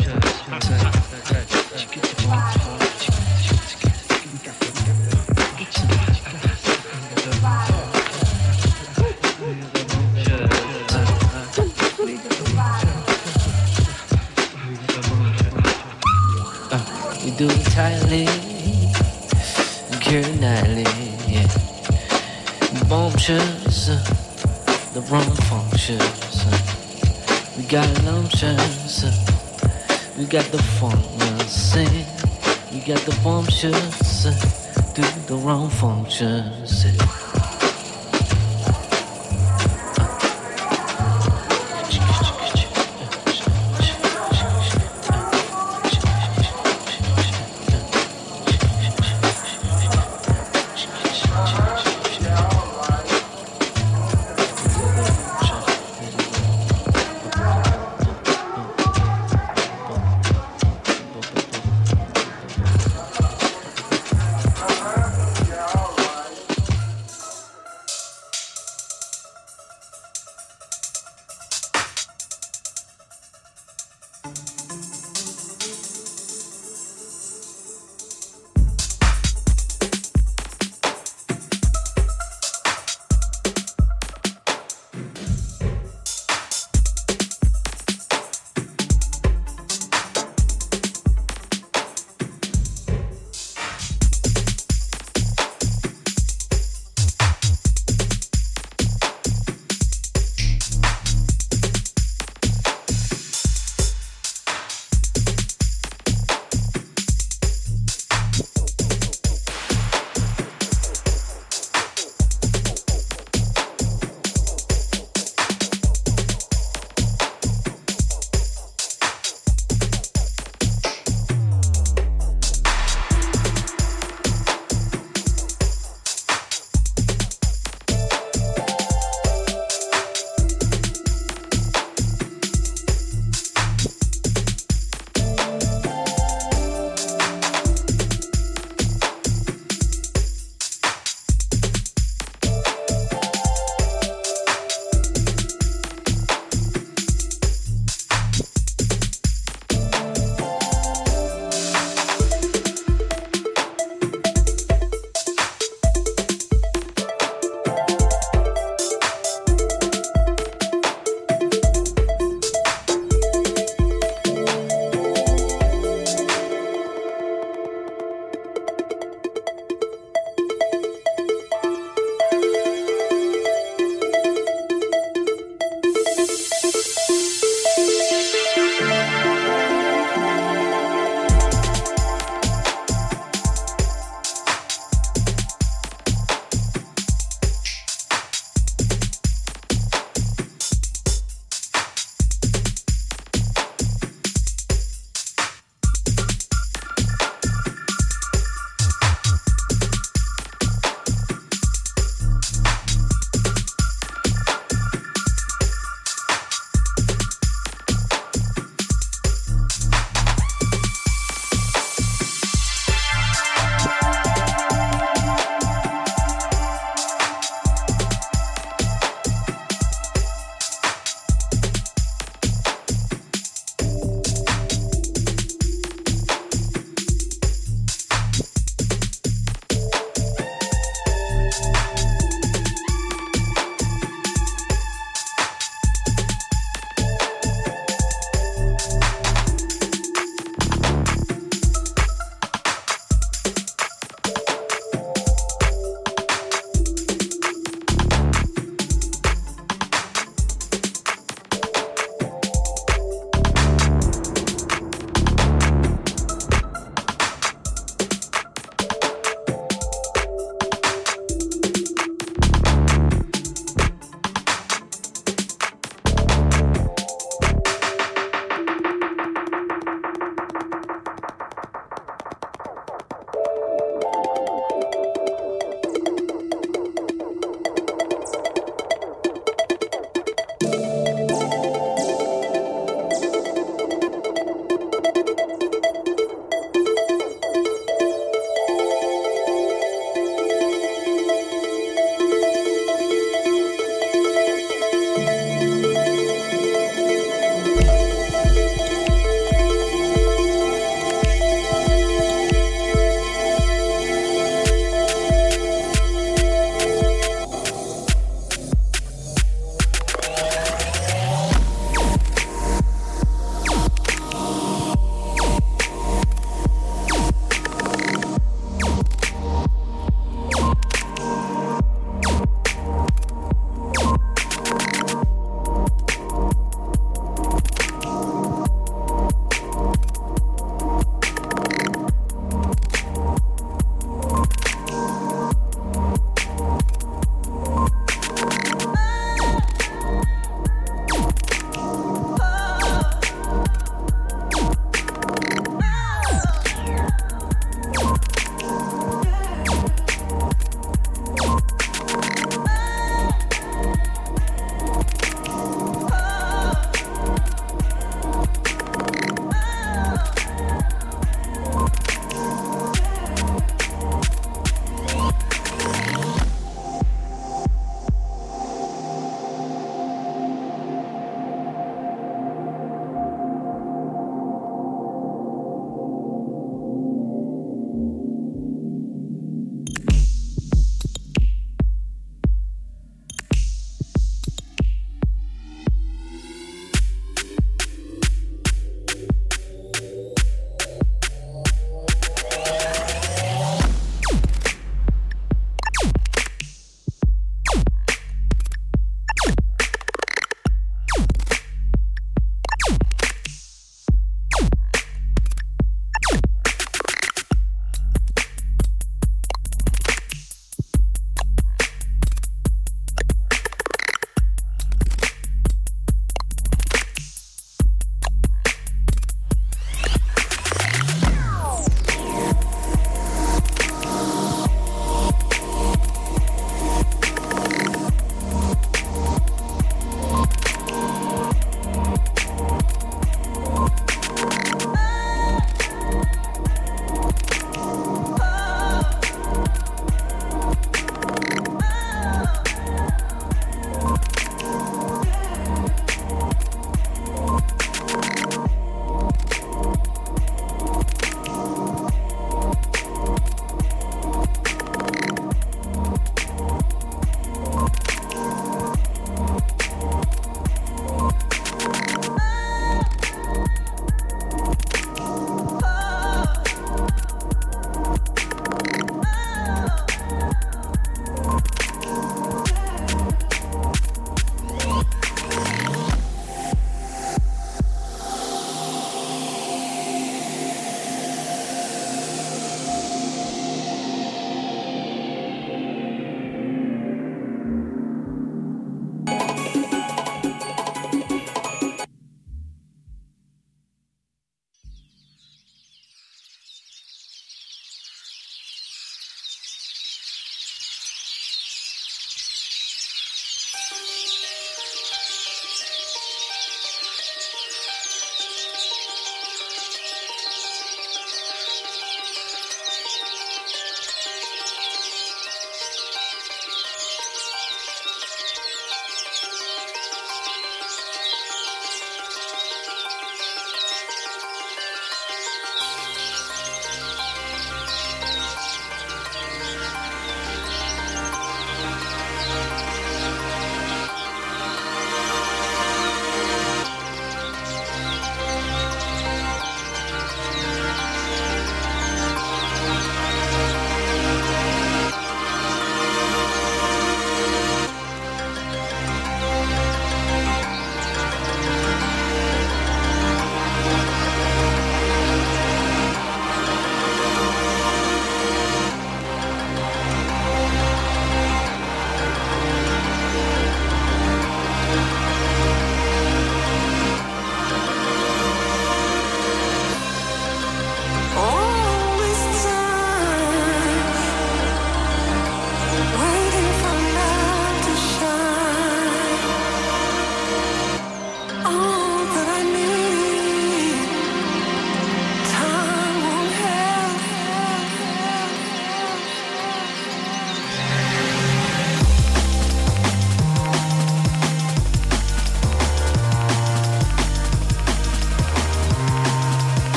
We do it tightly, Keira Knightley, yeah. Bumptious, uh, the wrong functions. Uh, we got lumptious, uh, we got the funk, uh, sing. We got the bumptious, uh, do the wrong functions. Uh.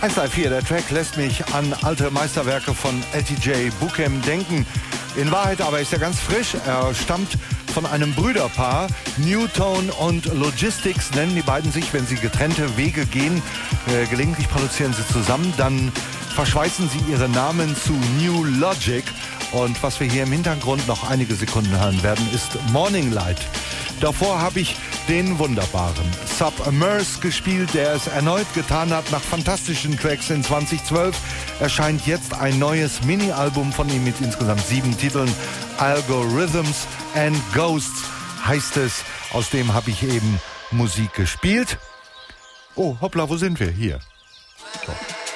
eins drei vier, der Track lässt mich an alte Meisterwerke von L T J Bukem denken. In Wahrheit aber ist er ganz frisch. Er stammt von einem Brüderpaar. Newtone und Logistics nennen die beiden sich, wenn sie getrennte Wege gehen. Äh, gelegentlich produzieren sie zusammen. Dann verschweißen sie ihre Namen zu New Logic. Und was wir hier im Hintergrund noch einige Sekunden hören werden, ist Morning Light. Davor habe ich den wunderbaren Submerse gespielt, der es erneut getan hat. Nach fantastischen Tracks in zwanzig zwölf erscheint jetzt ein neues Mini-Album von ihm mit insgesamt sieben Titeln. Algorithms and Ghosts heißt es. Aus dem habe ich eben Musik gespielt. Oh, hoppla, wo sind wir? Hier. So.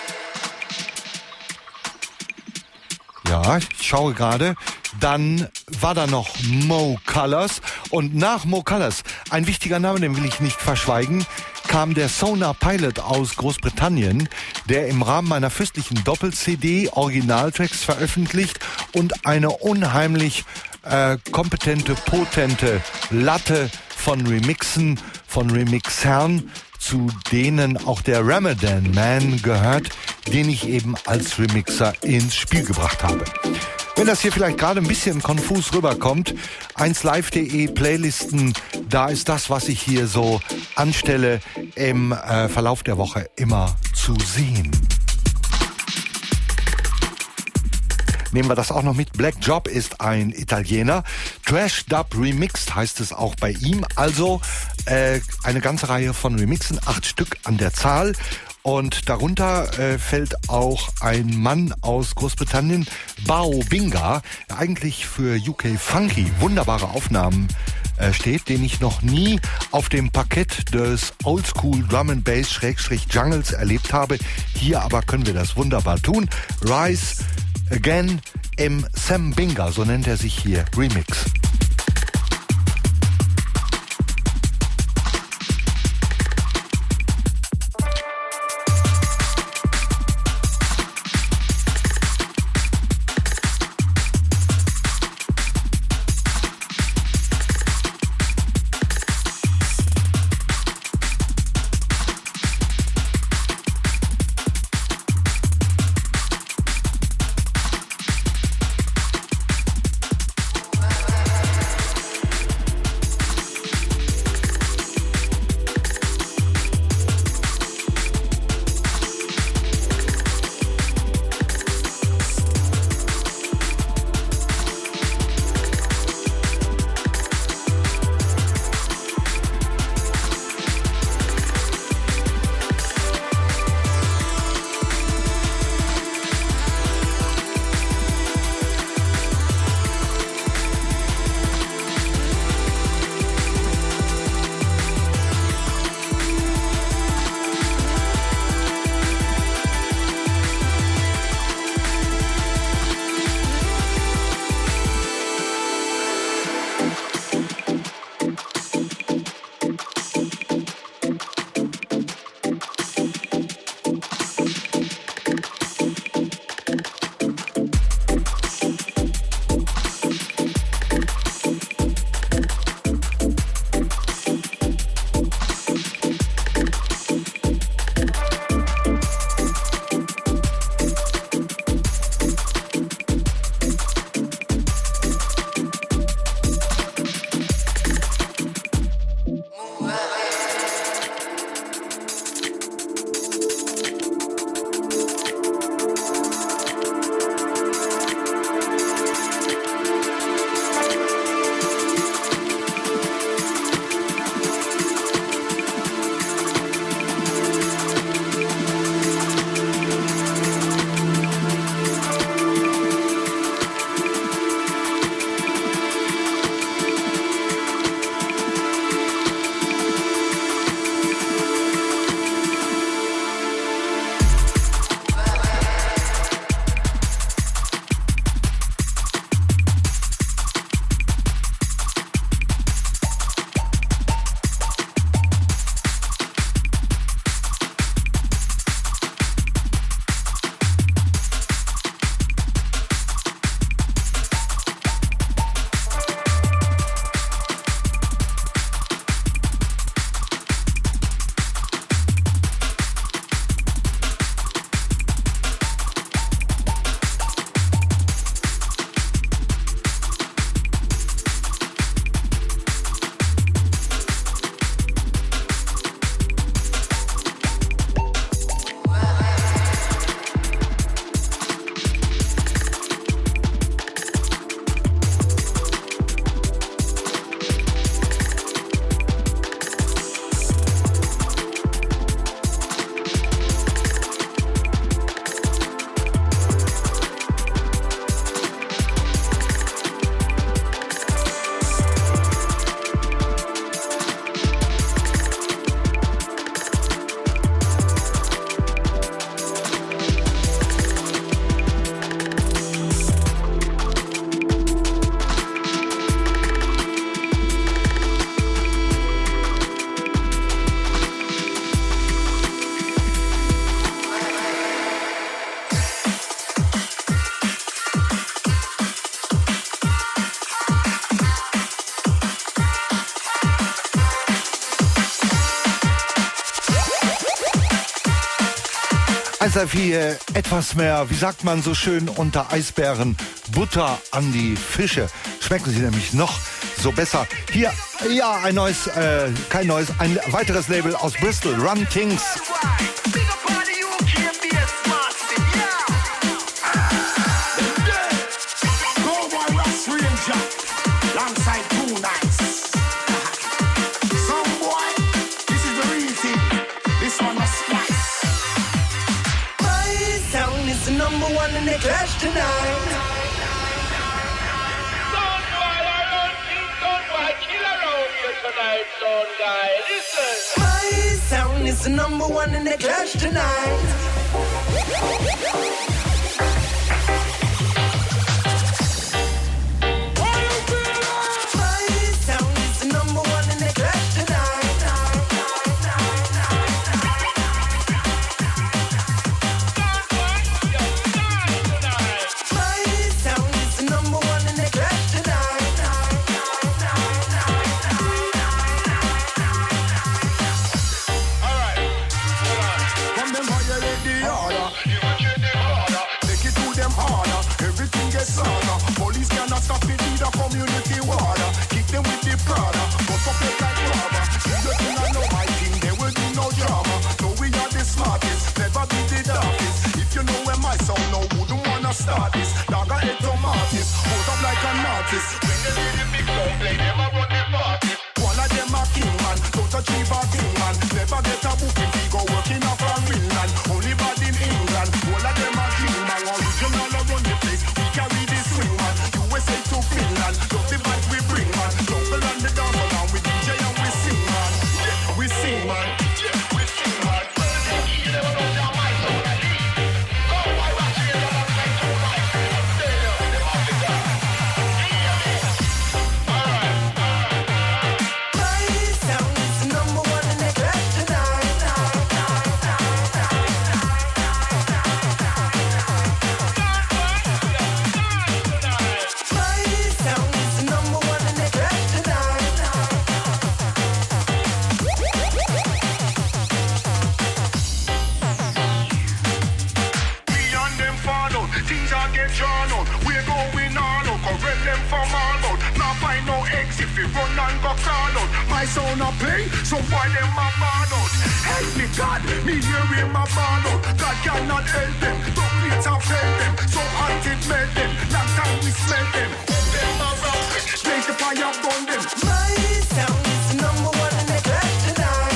Ja, ich schaue gerade. Dann war da noch Mo Colors. Und nach Mo Colors, ein wichtiger Name, den will ich nicht verschweigen, kam der Sonar Pilot aus Großbritannien, der im Rahmen meiner fürstlichen Doppel-C D Originaltracks veröffentlicht und eine unheimlich äh, kompetente, potente Latte von Remixen, von Remixern, zu denen auch der Ramadan Man gehört, den ich eben als Remixer ins Spiel gebracht habe. Wenn das hier vielleicht gerade ein bisschen konfus rüberkommt, eins live punkt de Playlisten, da ist das, was ich hier so anstelle, im äh, Verlauf der Woche immer zu sehen. Nehmen wir das auch noch mit. Black Job ist ein Italiener. Trash Dub Remixed heißt es auch bei ihm. Also äh, eine ganze Reihe von Remixen, acht Stück an der Zahl. Und darunter äh, fällt auch ein Mann aus Großbritannien, Bao Binga, der eigentlich für U K Funky wunderbare Aufnahmen äh, steht, den ich noch nie auf dem Parkett des Oldschool Drum and Bass Schrägstrich Jungles erlebt habe. Hier aber können wir das wunderbar tun. Rise Again im Sam Binga, so nennt er sich hier, Remix. eins vier, etwas mehr, wie sagt man so schön, unter Eisbären, Butter an die Fische. Schmecken sie nämlich noch so besser. Hier, ja, ein neues, äh, kein neues, ein weiteres Label aus Bristol, Run Things. Number one in the clash tonight. Don't worry, I don't think, don't worry, kill around you tonight, son guy. Listen. My sound is the number one in the clash tonight. Start this, dog a head to Martis, hold up like an artist. When they see the big dog play, them a run the party. One of them a king man, don't achieve a king man. Never get a booking fee, go working off a Finland. Only bad in England, all of them a king man. Original a run the place, we carry the swing man. U S A to Finland, love the vibes we bring man. Local and the dance around, we D J and we sing man. Yeah, we sing man, yeah, we sing man. You never know down my soul. Go, I watch it, I like it. My sound a play, so why them a bad out? Help me God, me hear him a bad out. God cannot help them, don't need to fail them. So hot it melt them, long time we smell them. Hold them around, blaze the fire, burn them. My sound is number one in the clash tonight.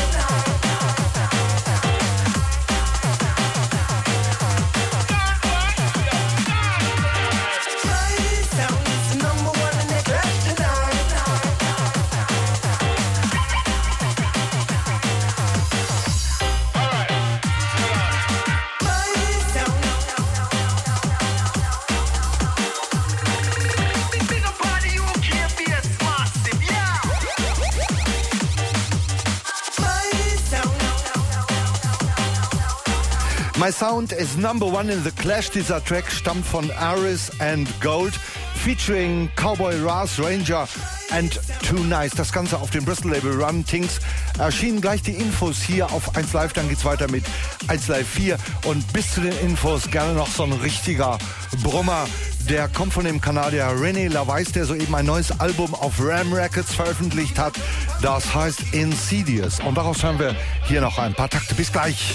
My Sound is number one in the Clash. Dieser Track stammt von Aris and Gold, featuring Cowboy Ras, Ranger and Too Nice. Das Ganze auf dem Bristol Label Run Things. Erschienen gleich die Infos hier auf eins Live. Dann geht's weiter mit eins Live vier. Und bis zu den Infos gerne noch so ein richtiger Brummer. Der kommt von dem Kanadier René Lavais, der soeben ein neues Album auf Ram Records veröffentlicht hat. Das heißt Insidious. Und daraus hören wir hier noch ein paar Takte. Bis gleich.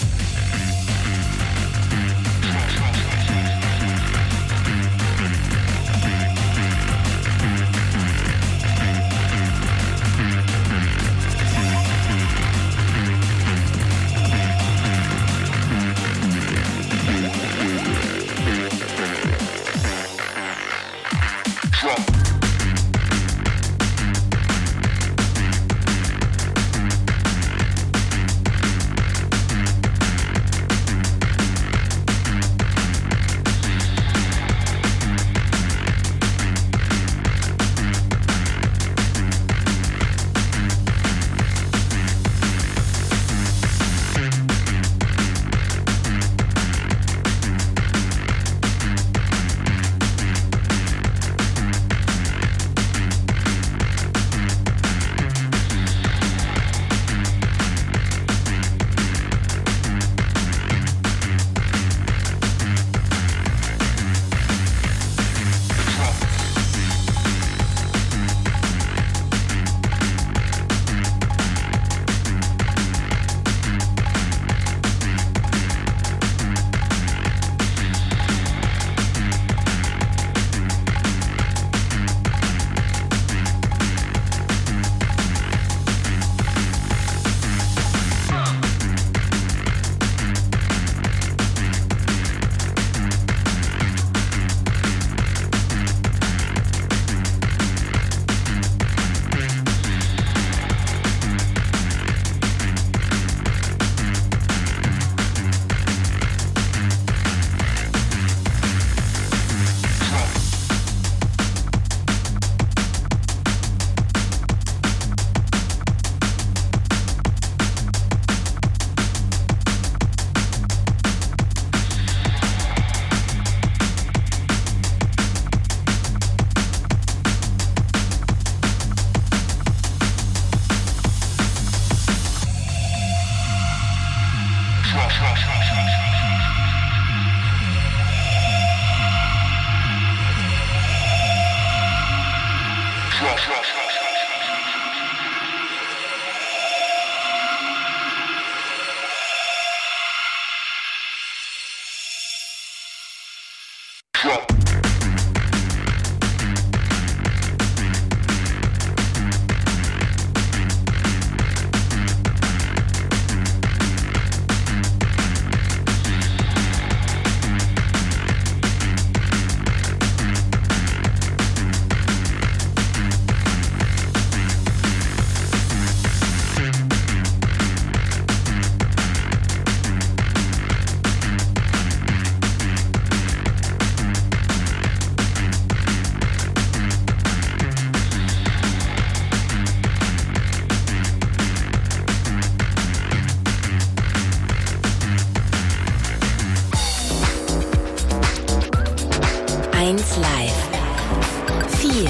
eins Live. vier.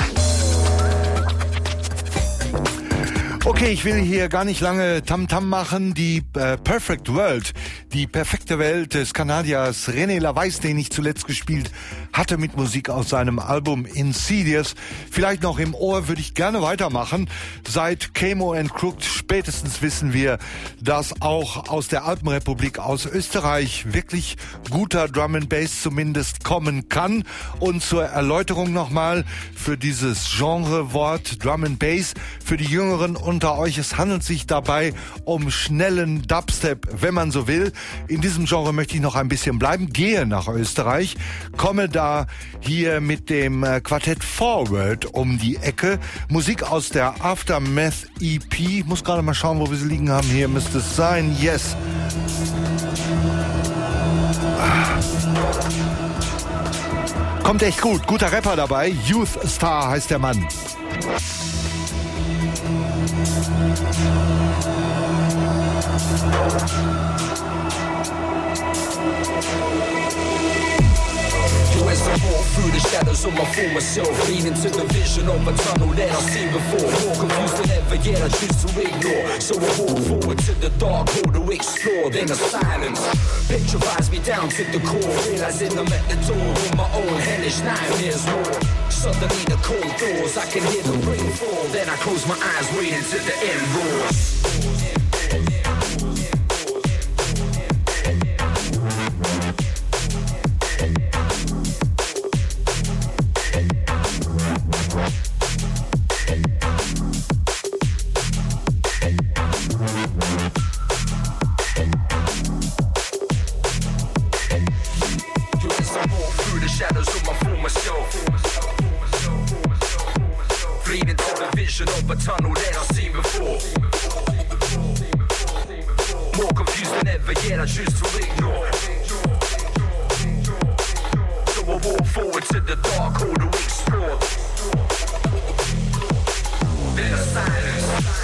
Okay, ich will hier gar nicht lange Tamtam machen. Die äh, Perfect World, die perfekte Welt des Kanadiers René Lavais, den ich zuletzt gespielt hatte mit Musik aus seinem Album Insidious. Vielleicht noch im Ohr, würde ich gerne weitermachen. Seit Camo and Crooked spätestens wissen wir, dass auch aus der Alpenrepublik, aus Österreich, wirklich guter Drum and Bass zumindest kommen kann. Und zur Erläuterung nochmal für dieses Genrewort Drum and Bass für die Jüngeren unter euch. Es handelt sich dabei um schnellen Dubstep, wenn man so will. In diesem Genre möchte ich noch ein bisschen bleiben, gehe nach Österreich, komme da hier mit dem Quartett Forward um die Ecke. Musik aus der Aftermath E P. Ich muss gerade mal schauen, wo wir sie liegen haben. Hier müsste es sein. Yes. Kommt echt gut. Guter Rapper dabei. Youth Star heißt der Mann. As I walk through the shadows of my former self, leading to the vision of a tunnel that I've seen before. More confused than ever, yet I choose to ignore. So I walk forward to the dark hole to explore. Then a silence petrifies me down to the core. Realizing I'm at the door of my own hellish nightmares war. Suddenly the cold doors, I can hear the rain fall. Then I close my eyes, waiting till the end roars. Of a tunnel that I've seen before. More confused than ever, yet I choose to ignore. So I walk forward to the dark hole to explore. Then a silence.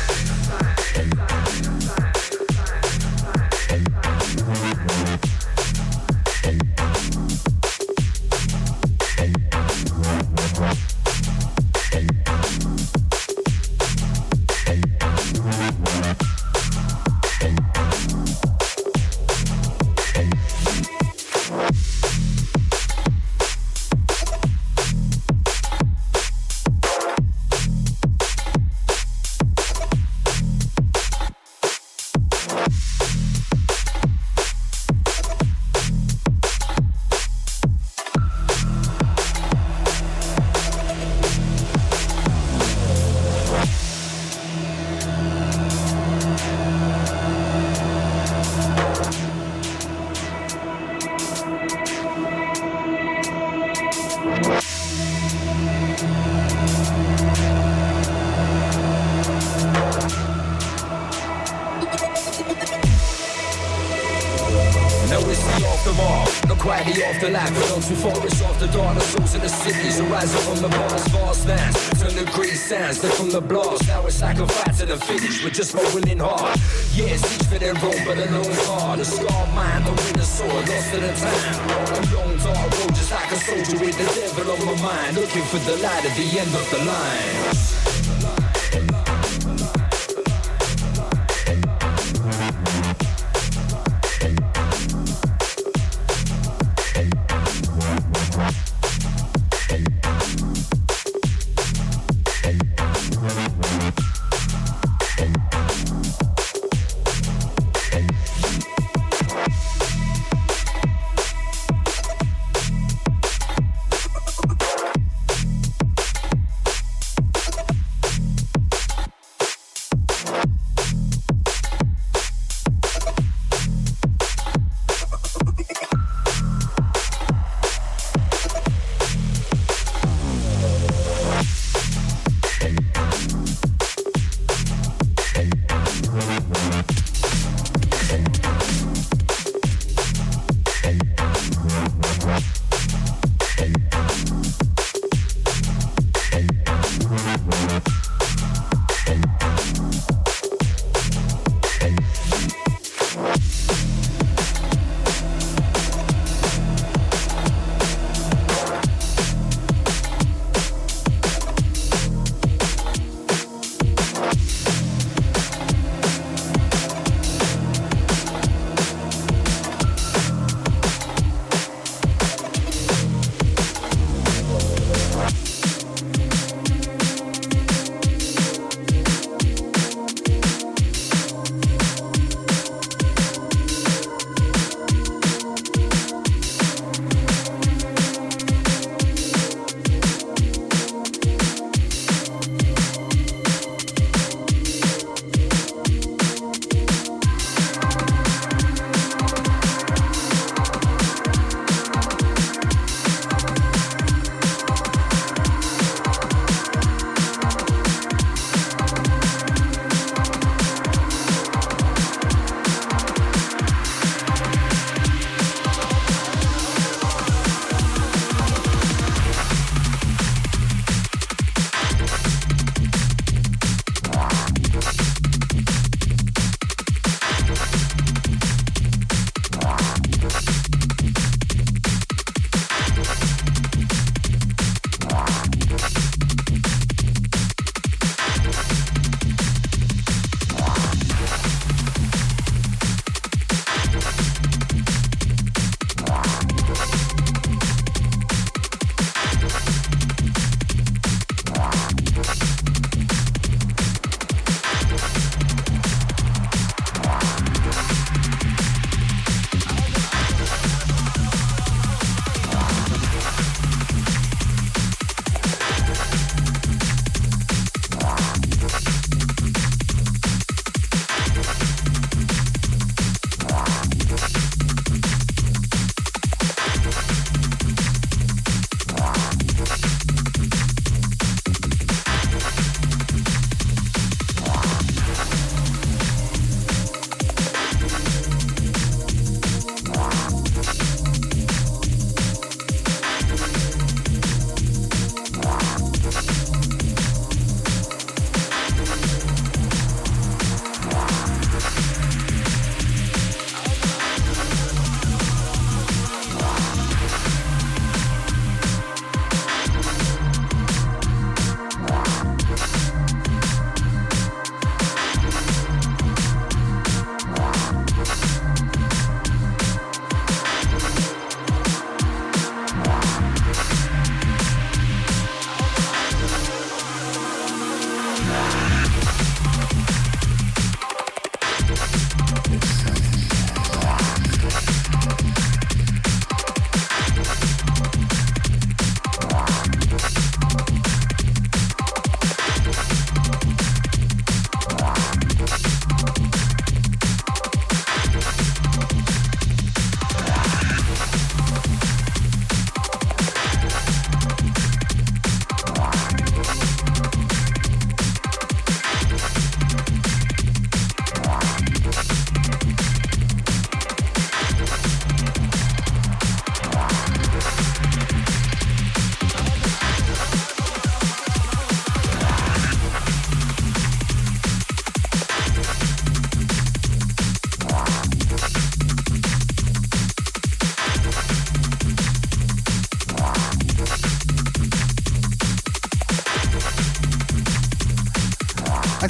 Too far, it's off the dark, the souls in the cities arising from the bars, vast lands. Turn the grey sands, they're from the blast. Now it's like a fight to the finish, we're just rolling in hard. Yeah, it's each for their own, but alone hard. A scarred mind, the winner's sword, lost to the time. A long dark road, just like a soldier with the devil on my mind. Looking for the light at the end of the line.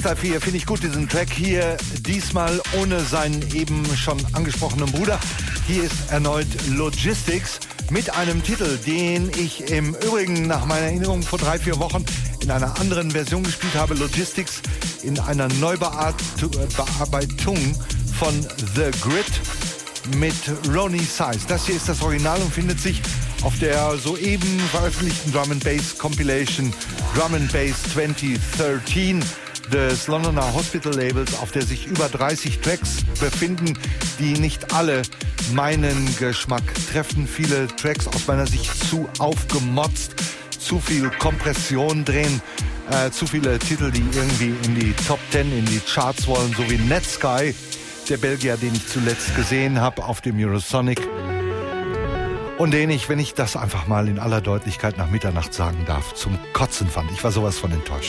eins vier finde ich gut, diesen Track hier, diesmal ohne seinen eben schon angesprochenen Bruder. Hier ist erneut Logistics mit einem Titel, den ich im Übrigen nach meiner Erinnerung vor drei, vier Wochen in einer anderen Version gespielt habe. Logistics in einer Neubearbeitung von The Grid mit Ronnie Size. Das hier ist das Original und findet sich auf der soeben veröffentlichten Drum and Bass Compilation Drum and Bass zwanzig dreizehn des Londoner Hospital Labels, auf der sich über dreißig Tracks befinden, die nicht alle meinen Geschmack treffen. Viele Tracks aus meiner Sicht zu aufgemotzt, zu viel Kompression drehen, äh, zu viele Titel, die irgendwie in die Top Ten, in die Charts wollen, so wie Netsky, der Belgier, den ich zuletzt gesehen habe auf dem Eurosonic. Und den ich, wenn ich das einfach mal in aller Deutlichkeit nach Mitternacht sagen darf, zum Kotzen fand. Ich war sowas von enttäuscht.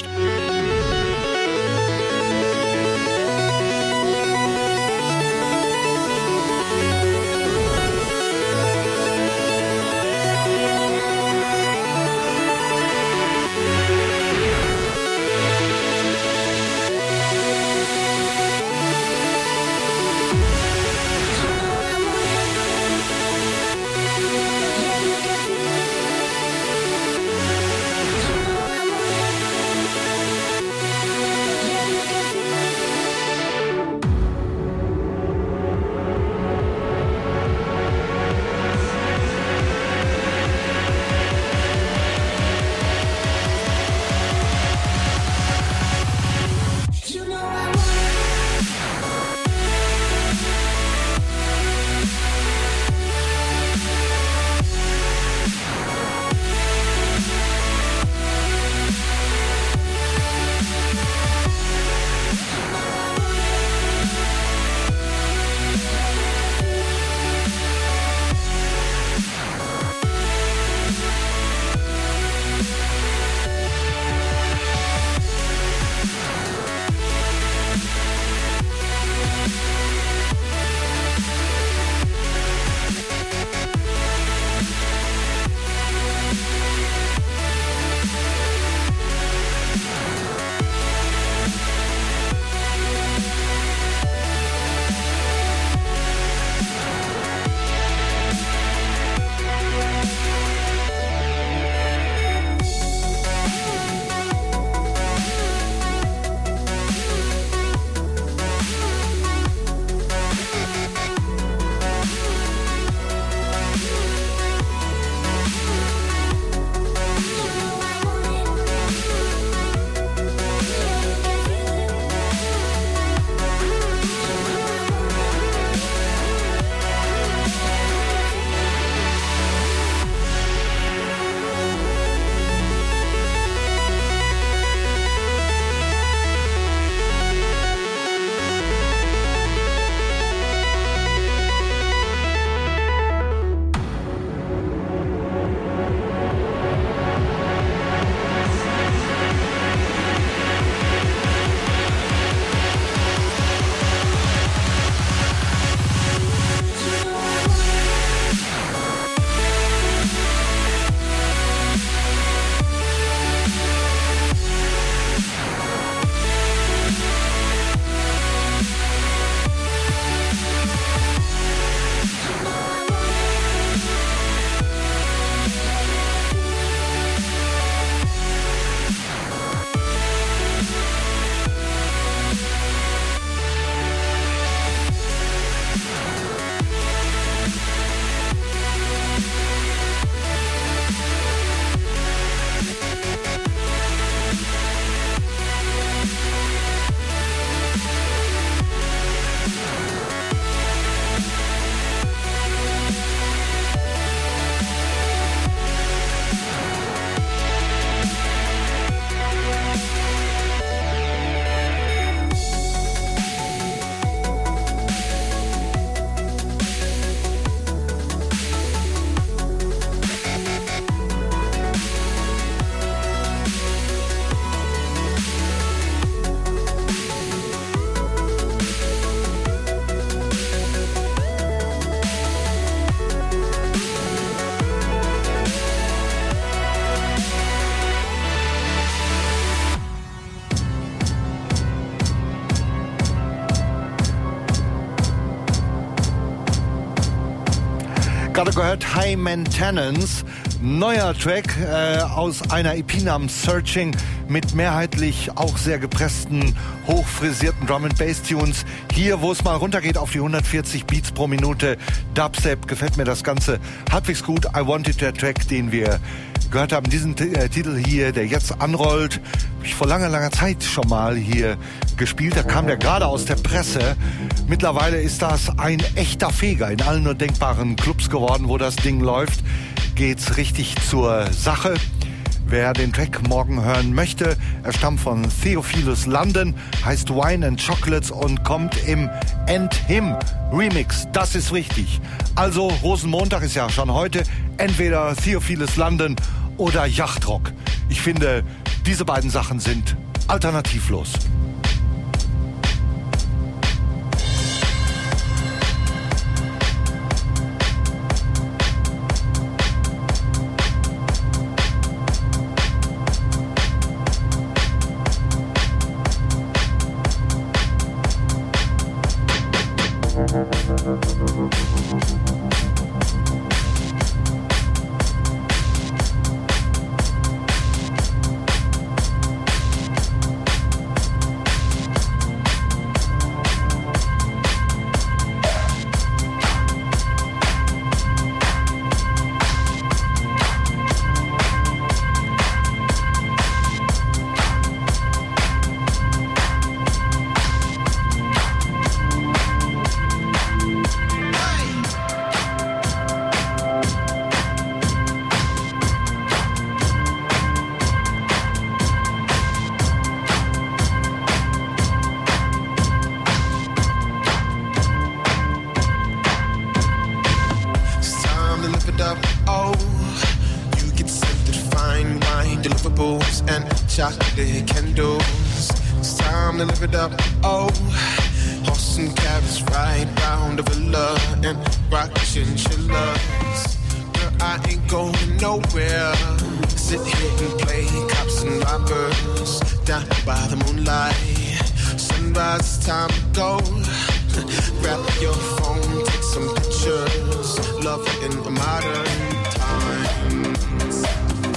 Gerade gehört High Maintenance, neuer Track äh, aus einer E P namens Searching mit mehrheitlich auch sehr gepressten, hochfrisierten Drum and Bass Tunes. Hier, wo es mal runtergeht auf die hundertvierzig Beats pro Minute, Dubstep, gefällt mir das Ganze halbwegs gut. I Wanted, der Track, den wir gehört haben, diesen äh, Titel hier, der jetzt anrollt, habe ich vor langer, langer Zeit schon mal hier gespielt. Da kam der gerade aus der Presse. Mittlerweile ist das ein echter Feger in allen nur denkbaren Clubs geworden, wo das Ding läuft. Geht's richtig zur Sache. Wer den Track morgen hören möchte, er stammt von Theophilus London, heißt Wine and Chocolates und kommt im And Him Remix. Das ist richtig. Also Rosenmontag ist ja schon heute. Entweder Theophilus London oder Yachtrock. Ich finde, diese beiden Sachen sind alternativlos. Chocolate candles, it's time to live it up. Oh, horse and carriage ride round the villa and rock chinchillas. Girl, I ain't going nowhere. Sit here and play cops and robbers down by the moonlight. Sunrise, time to go. Grab your phone, take some pictures. Love in the modern times.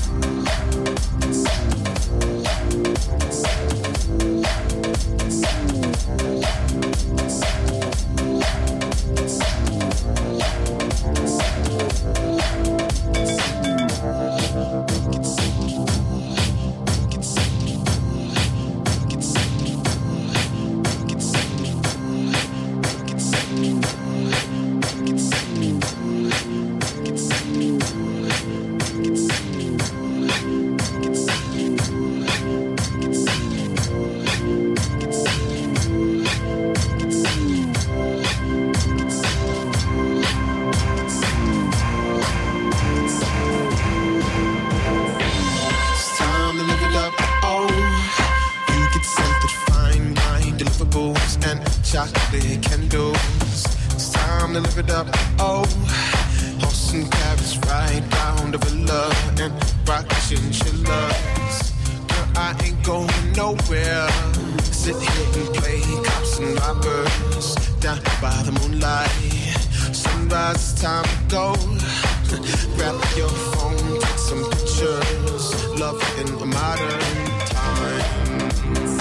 Chocolate candles, it's time to live it up. Oh, horse and carriage ride round the villa and rock chinchillas. Girl, I ain't going nowhere. Sit here and play cops and robbers down by the moonlight. Sunrise, time to go. Grab your phone, take some pictures. Love in the modern times.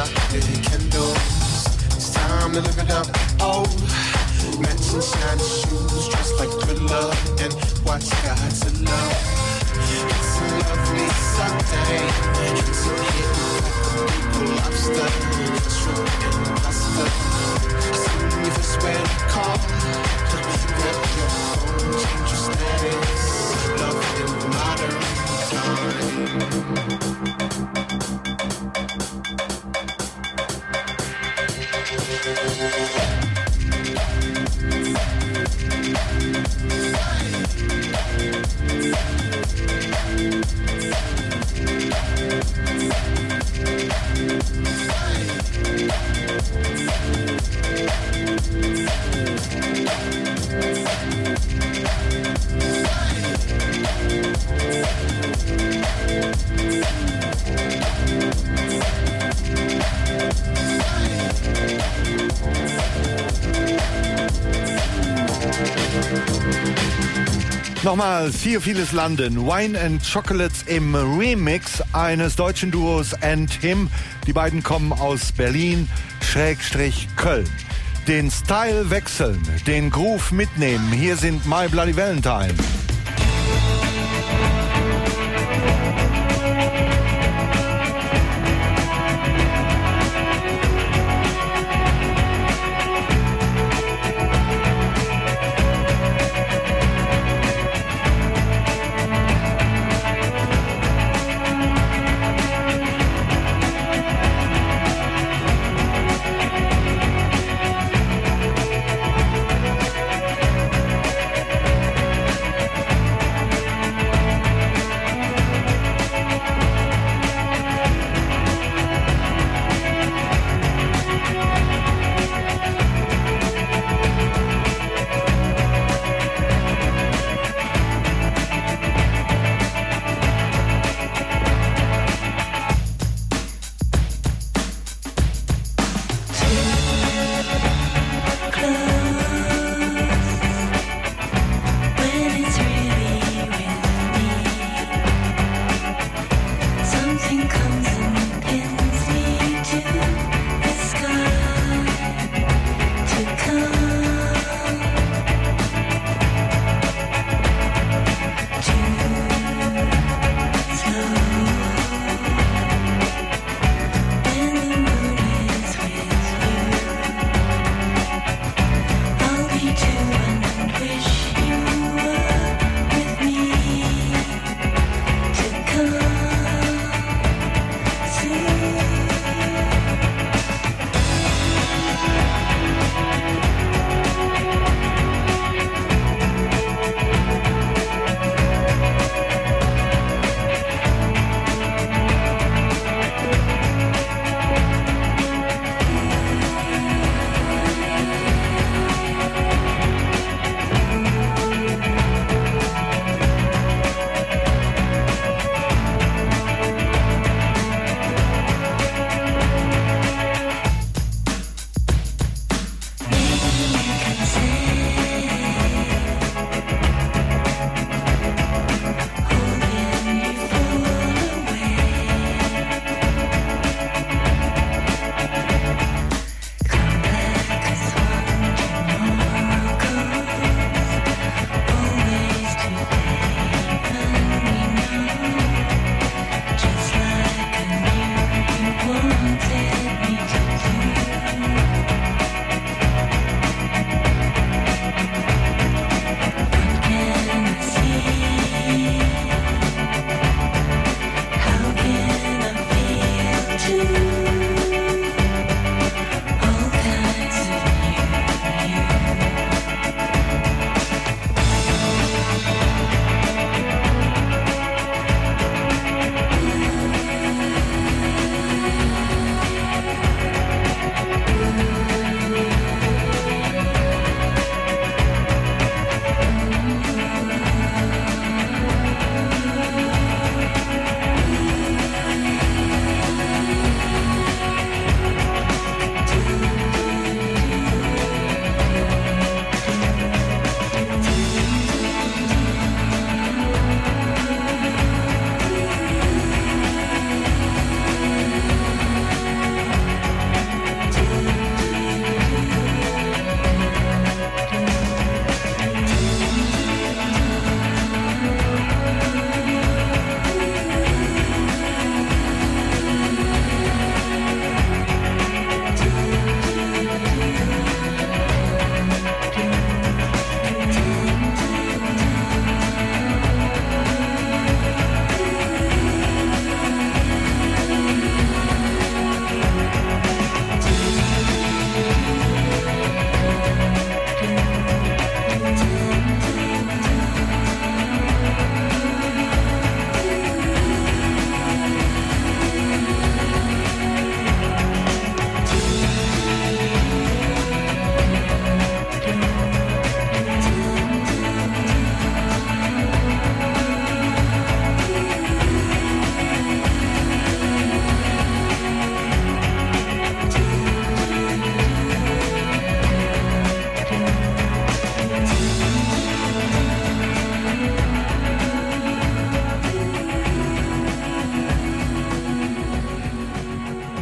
light the candles. It's time to live it up. Oh, matching shiny shoes, dressed like Thriller, and watch God's love. It's a lovely Sunday. It's a hidden people lobster, shrimp and pasta. See if it's where to call. Grab your phone, change your status. Love in modern time. Nochmal Hier vieles Landen, Wine and Chocolates im Remix eines deutschen Duos And Him. Die beiden kommen aus Berlin, Schrägstrich Köln. Den Style wechseln, den Groove mitnehmen. Hier sind My Bloody Valentine.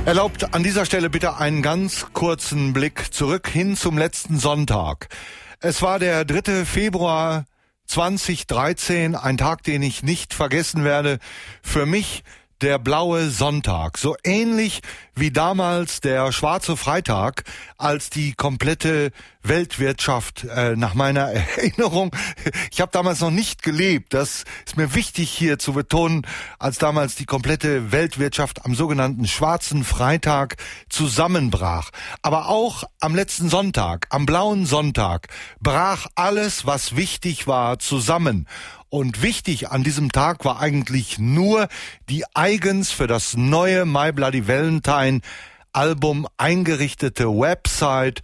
Erlaubt an dieser Stelle bitte einen ganz kurzen Blick zurück hin zum letzten Sonntag. Es war der dritte Februar zweitausenddreizehn, ein Tag, den ich nicht vergessen werde. Für mich der blaue Sonntag, so ähnlich wie damals der schwarze Freitag, als die komplette Weltwirtschaft, äh, nach meiner Erinnerung, ich habe damals noch nicht gelebt, das ist mir wichtig hier zu betonen, als damals die komplette Weltwirtschaft am sogenannten schwarzen Freitag zusammenbrach. Aber auch am letzten Sonntag, am blauen Sonntag, brach alles, was wichtig war, zusammen. Und wichtig an diesem Tag war eigentlich nur die eigens für das neue My Bloody Valentine Album eingerichtete Website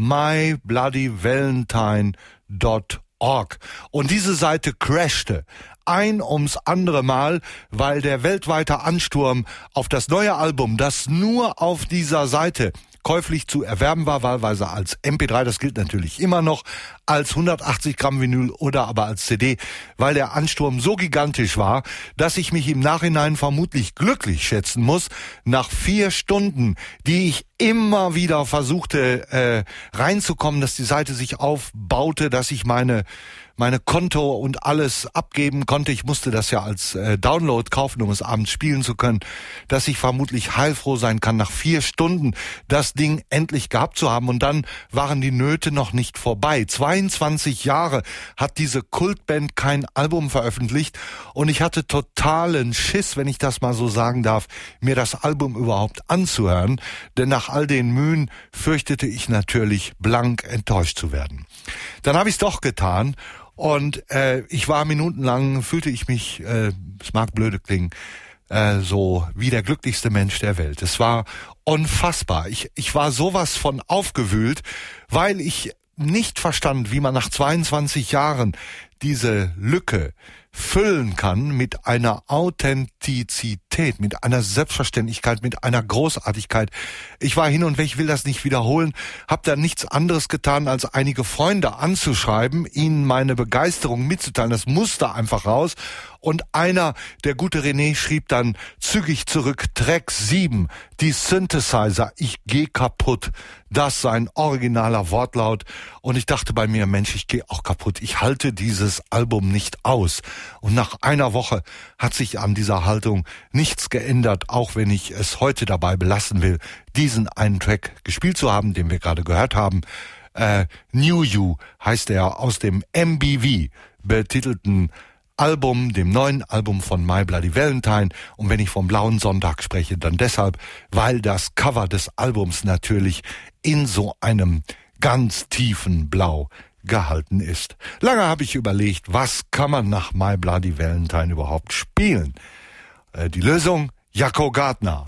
my bloody valentine dot org. Und diese Seite crashte ein ums andere Mal, weil der weltweite Ansturm auf das neue Album, das nur auf dieser Seite käuflich zu erwerben war, wahlweise als M P drei, das gilt natürlich immer noch, als hundertachtzig Gramm Vinyl oder aber als C D, weil der Ansturm so gigantisch war, dass ich mich im Nachhinein vermutlich glücklich schätzen muss, nach vier Stunden, die ich immer wieder versuchte äh, reinzukommen, dass die Seite sich aufbaute, dass ich meine meine Konto und alles abgeben konnte. Ich musste das ja als äh, Download kaufen, um es abends spielen zu können, dass ich vermutlich heilfroh sein kann, nach vier Stunden das Ding endlich gehabt zu haben. Und dann waren die Nöte noch nicht vorbei. zweiundzwanzig Jahre hat diese Kultband kein Album veröffentlicht und ich hatte totalen Schiss, wenn ich das mal so sagen darf, mir das Album überhaupt anzuhören. Denn nach all den Mühen fürchtete ich natürlich, blank enttäuscht zu werden. Dann habe ich es doch getan. Und äh, ich war minutenlang, fühlte ich mich, äh, es mag blöde klingen, äh, so wie der glücklichste Mensch der Welt. Es war unfassbar. Ich, ich war sowas von aufgewühlt, weil ich nicht verstand, wie man nach zweiundzwanzig Jahren diese Lücke füllen kann mit einer Authentizität, mit einer Selbstverständlichkeit, mit einer Großartigkeit. Ich war hin und weg, ich will das nicht wiederholen, habe dann nichts anderes getan, als einige Freunde anzuschreiben, ihnen meine Begeisterung mitzuteilen. Das musste einfach raus. Und einer, der gute René, schrieb dann zügig zurück, Track sieben, die Synthesizer, ich geh kaputt. Das sein originaler Wortlaut. Und ich dachte bei mir, Mensch, ich gehe auch kaputt. Ich halte dieses Album nicht aus. Und nach einer Woche hat sich an dieser Haltung nichts geändert, auch wenn ich es heute dabei belassen will, diesen einen Track gespielt zu haben, den wir gerade gehört haben. Äh, New You heißt er, aus dem M B V betitelten Album, dem neuen Album von My Bloody Valentine. Und wenn ich vom blauen Sonntag spreche, dann deshalb, weil das Cover des Albums natürlich in so einem ganz tiefen Blau gehalten ist. Lange habe ich überlegt, was kann man nach My Bloody Valentine überhaupt spielen? Äh, die Lösung, Jacko Gardner.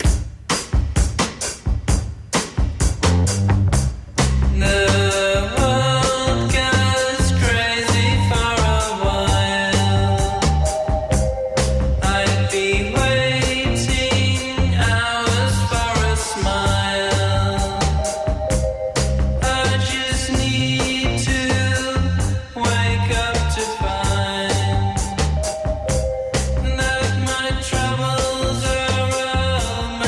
Troubles are a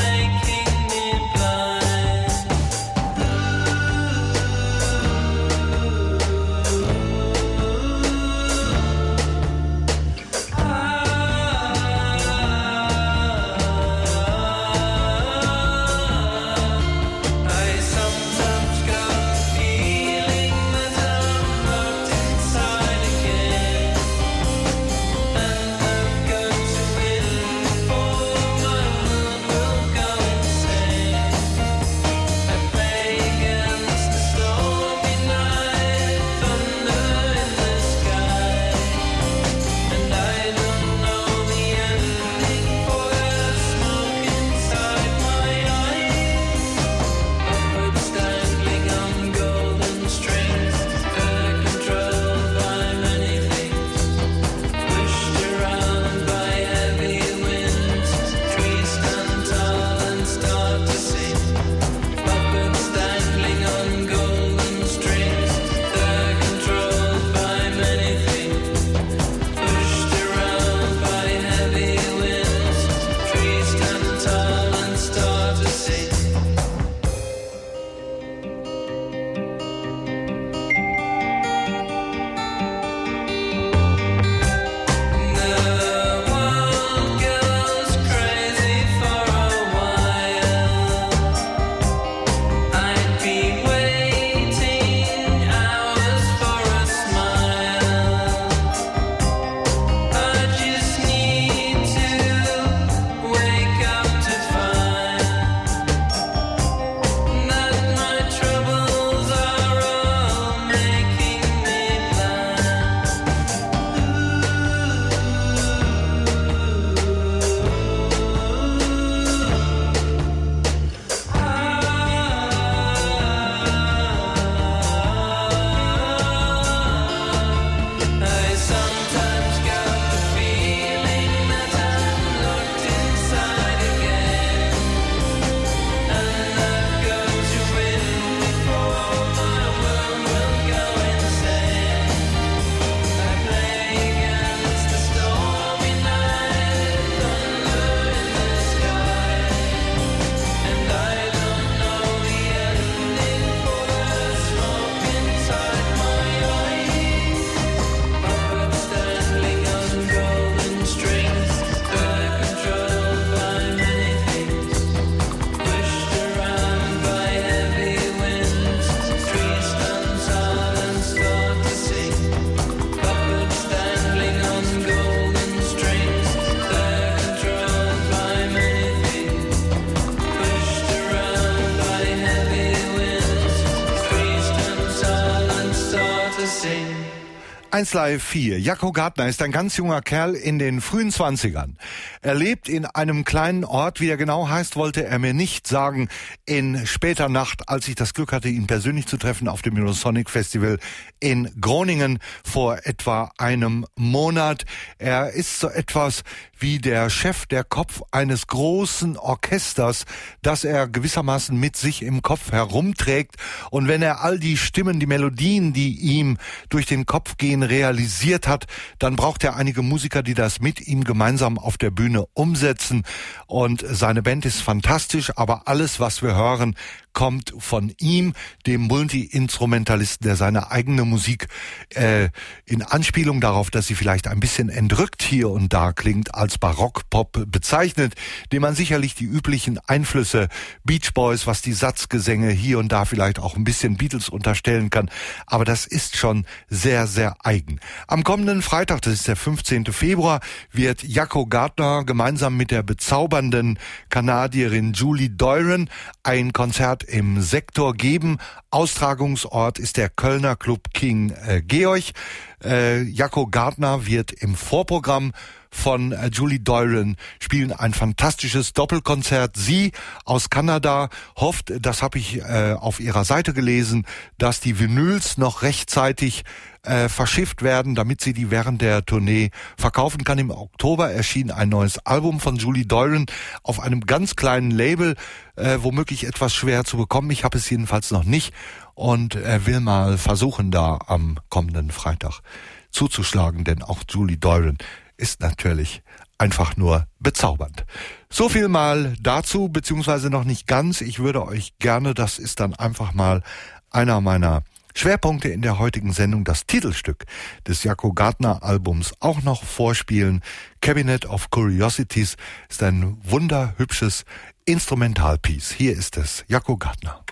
eins Live vier. Jacko Gardner ist ein ganz junger Kerl in den frühen Zwanzigern. Er lebt in einem kleinen Ort, wie er genau heißt, wollte er mir nicht sagen. In später Nacht, als ich das Glück hatte, ihn persönlich zu treffen auf dem Eurosonic Festival in Groningen vor etwa einem Monat. Er ist so etwas wie der Chef, der Kopf eines großen Orchesters, das er gewissermaßen mit sich im Kopf herumträgt. Und wenn er all die Stimmen, die Melodien, die ihm durch den Kopf gehen, realisiert hat, dann braucht er einige Musiker, die das mit ihm gemeinsam auf der Bühne umsetzen. Und seine Band ist fantastisch, aber alles, was wir hören, kommt von ihm, dem Multi-Instrumentalisten, der seine eigene Musik äh, in Anspielung darauf, dass sie vielleicht ein bisschen entrückt hier und da klingt, als Barock-Pop bezeichnet, dem man sicherlich die üblichen Einflüsse Beach Boys, was die Satzgesänge hier und da vielleicht auch ein bisschen Beatles unterstellen kann, aber das ist schon sehr, sehr eigen. Am kommenden Freitag, das ist der fünfzehnten Februar, wird Jacko Gardner gemeinsam mit der bezaubernden Kanadierin Julie Doiron ein Konzert im Sektor geben. Austragungsort ist der Kölner Club King äh, Georg. Äh, Jacko Gardner wird im Vorprogramm von äh, Julie Doiron spielen ein fantastisches Doppelkonzert. Sie aus Kanada hofft, das habe ich äh, auf ihrer Seite gelesen, dass die Vinyls noch rechtzeitig äh, verschifft werden, damit sie die während der Tournee verkaufen kann. Im Oktober erschien ein neues Album von Julie Doiron auf einem ganz kleinen Label, äh, womöglich etwas schwer zu bekommen. Ich habe es jedenfalls noch nicht und äh, will mal versuchen, da am kommenden Freitag zuzuschlagen, denn auch Julie Doiron ist natürlich einfach nur bezaubernd. So viel mal dazu, beziehungsweise noch nicht ganz. Ich würde euch gerne, das ist dann einfach mal einer meiner Schwerpunkte in der heutigen Sendung, das Titelstück des Jacko Gardner Albums auch noch vorspielen. Cabinet of Curiosities ist ein wunderhübsches Instrumentalpiece. Hier ist es, Jacko Gardner.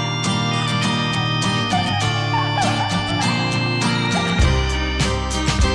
Thank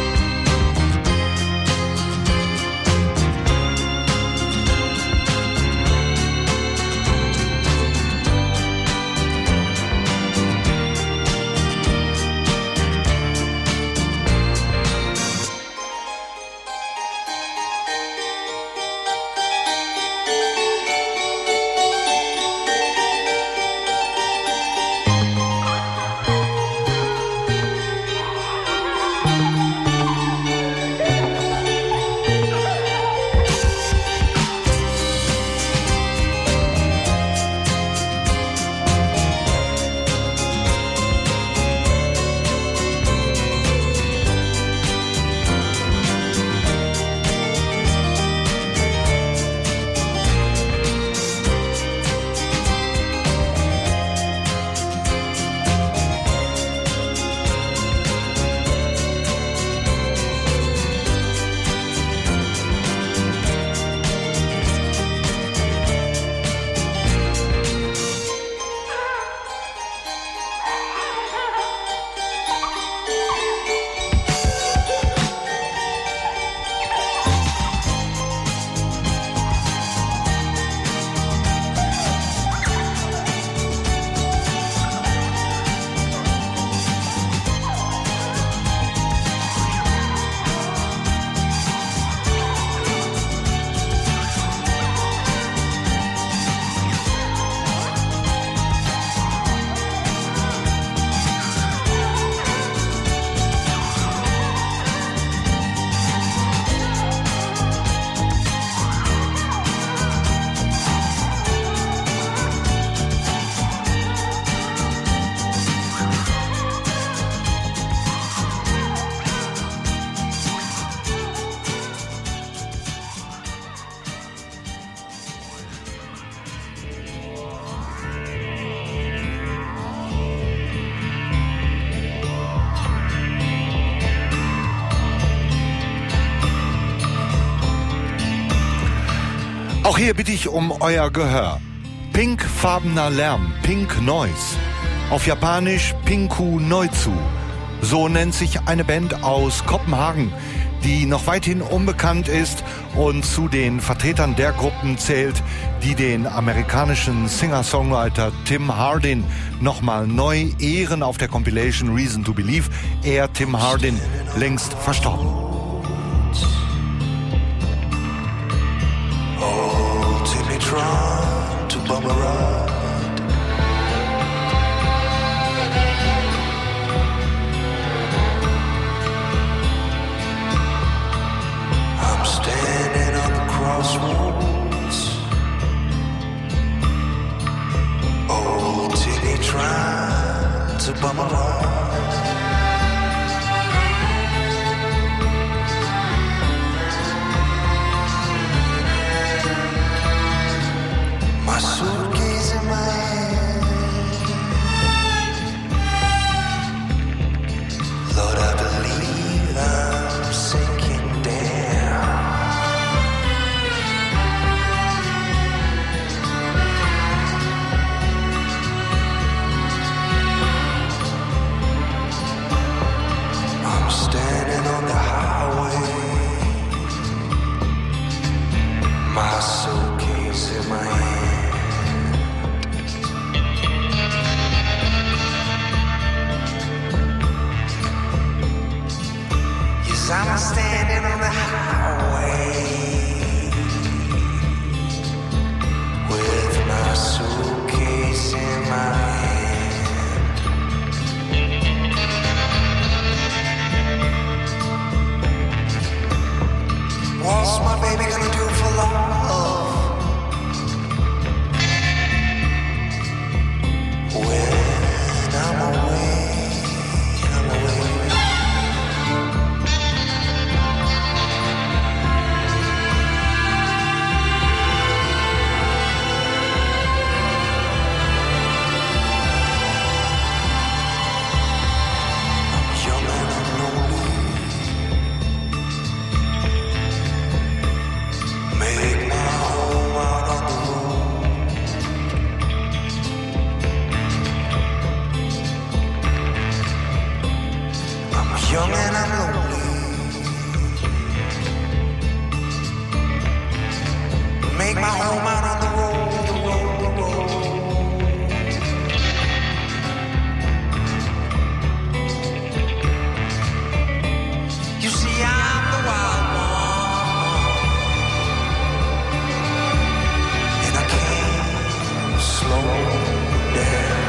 Auch hier bitte ich um euer Gehör. Pinkfarbener Lärm, Pink Noise. Auf Japanisch Pinku Noizu. So nennt sich eine Band aus Kopenhagen, die noch weithin unbekannt ist und zu den Vertretern der Gruppen zählt, die den amerikanischen Singer-Songwriter Tim Hardin nochmal neu ehren auf der Compilation Reason to Believe. Er, Tim Hardin, längst verstorben. Oh, Timmy tried to bum a ride. I'm standing on the crossroads. Oh, Timmy tried to bum a ride. My suitcase in my hand. Lord, I believe I'm sinking down. I'm standing on the highway. My suitcase in my hand. I'm standing on the highway with my suitcase in my hand. What's my baby gonna do for love when I'm away, I'm away. Young and I'm lonely. Make my home out on the road, the road, the road. You see, I'm the wild one, and I can't slow down.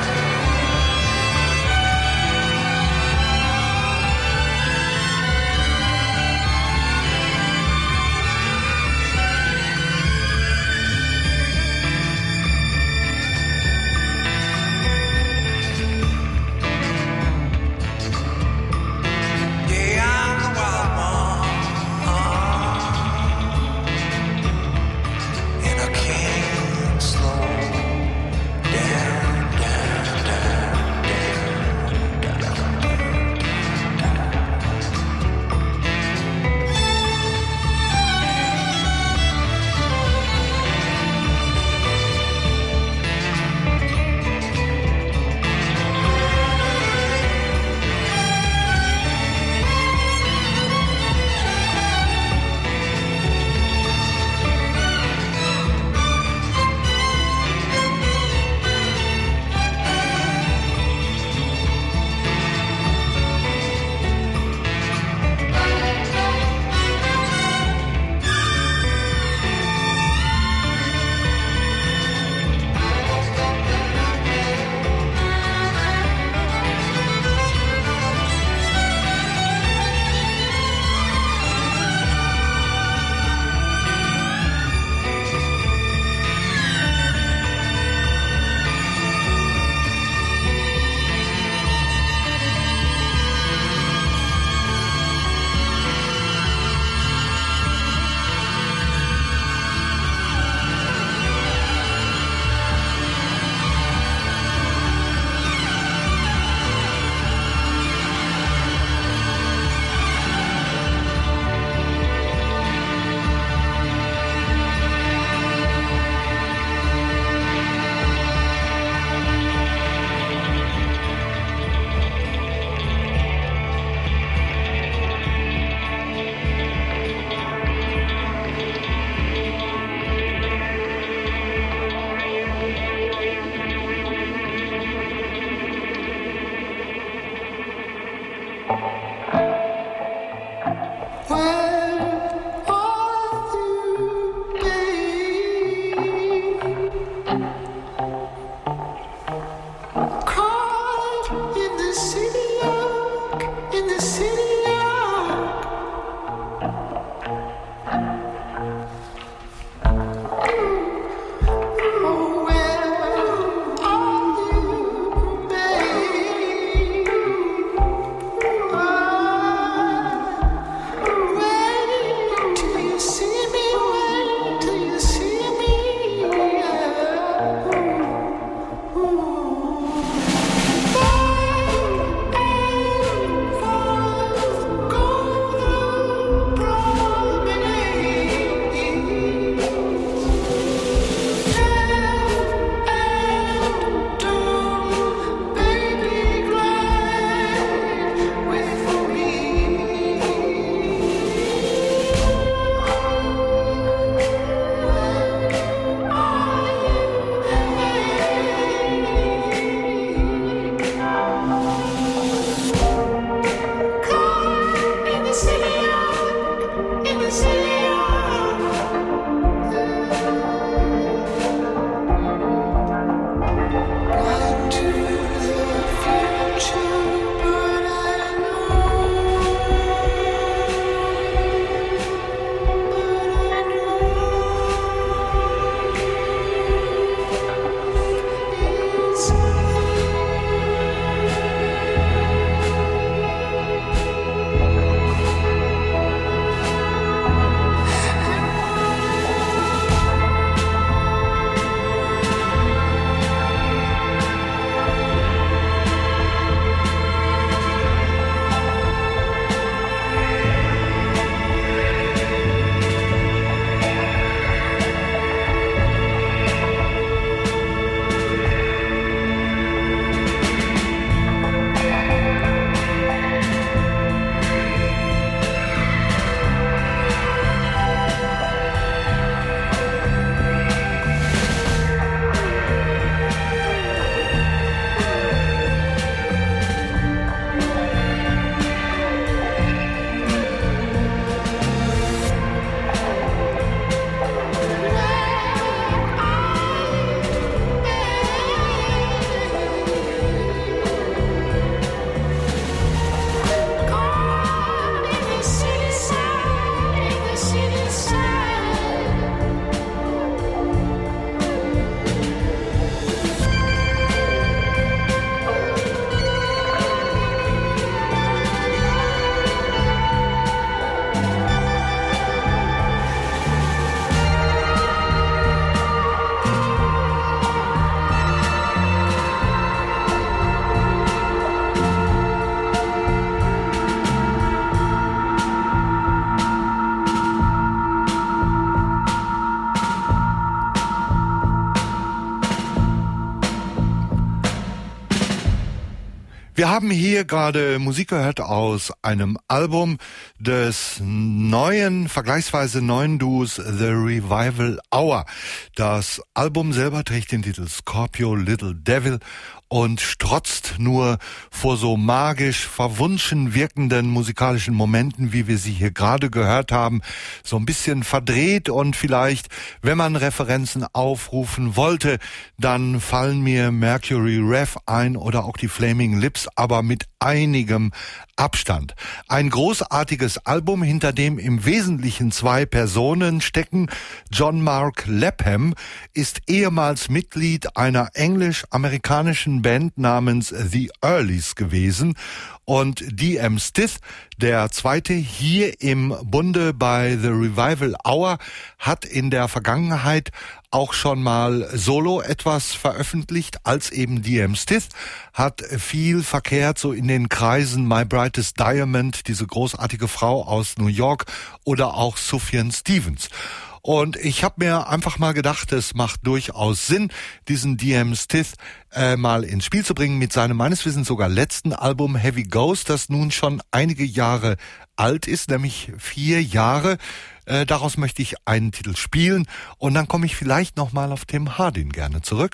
Wir haben hier gerade Musik gehört aus einem Album des neuen, vergleichsweise neuen Duos The Revival Hour. Das Album selber trägt den Titel Scorpio Little Devil und strotzt nur vor so magisch verwunschen wirkenden musikalischen Momenten, wie wir sie hier gerade gehört haben. So ein bisschen verdreht und vielleicht, wenn man Referenzen aufrufen wollte, dann fallen mir Mercury Rev ein oder auch die Flaming Lips, aber mit einigem Abstand. Ein großartiges Album, hinter dem im Wesentlichen zwei Personen stecken. John Mark Lapham ist ehemals Mitglied einer englisch-amerikanischen Band namens The Earlys gewesen und D M Stith, der zweite hier im Bunde bei The Revival Hour, hat in der Vergangenheit auch schon mal solo etwas veröffentlicht als eben D M Stith, hat viel verkehrt so in den Kreisen My Brightest Diamond, diese großartige Frau aus New York, oder auch Sufjan Stevens. Und ich habe mir einfach mal gedacht, es macht durchaus Sinn, diesen D M Stith äh, mal ins Spiel zu bringen mit seinem meines Wissens sogar letzten Album Heavy Ghost, das nun schon einige Jahre alt ist, nämlich vier Jahre. Äh, daraus möchte ich einen Titel spielen und dann komme ich vielleicht nochmal auf Tim Hardin gerne zurück.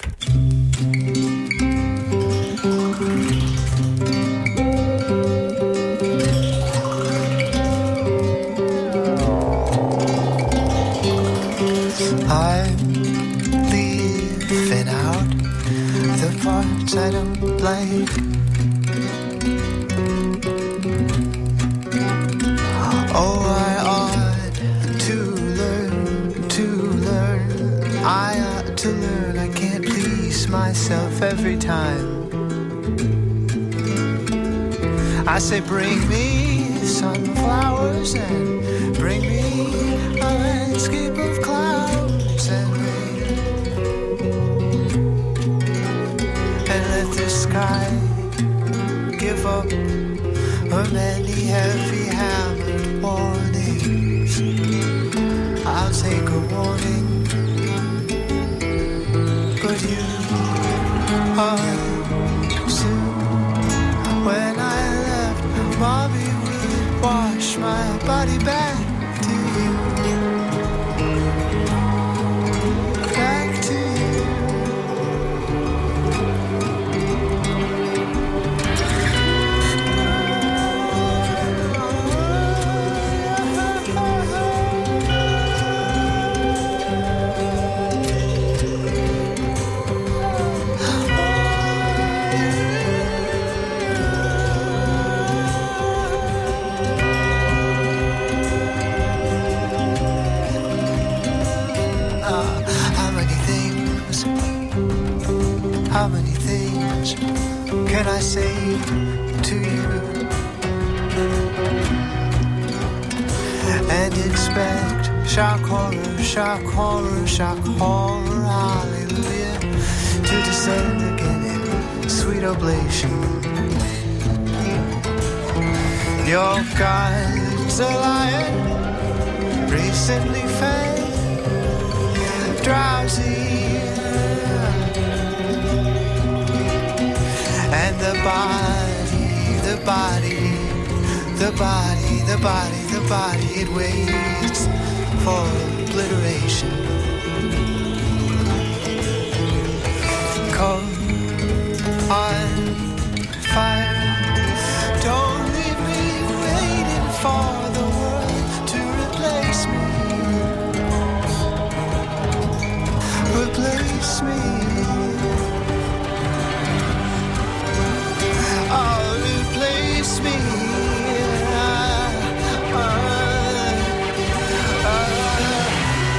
I'm leaving out the parts I don't like. Oh, I ought to learn, to learn. I ought to learn. I can't please myself every time. I say, bring me sunflowers and bring me a landscape of clouds and rain, and let the sky give up her many heavy hammered warnings. I'll take a warning, but you are soon. When I left, Bobby would wash my body back to you, back to you. How many things can I say to you and expect shock horror, shock horror, shock horror, hallelujah, to descend again in sweet oblation. Your God's a lion, recently fed, drowsy. And the body, the body, the body, the body, the body, it waits for obliteration. Cold on fire, don't leave me waiting for the world to replace me. Replace me. Oh, replace me. Uh, uh, uh.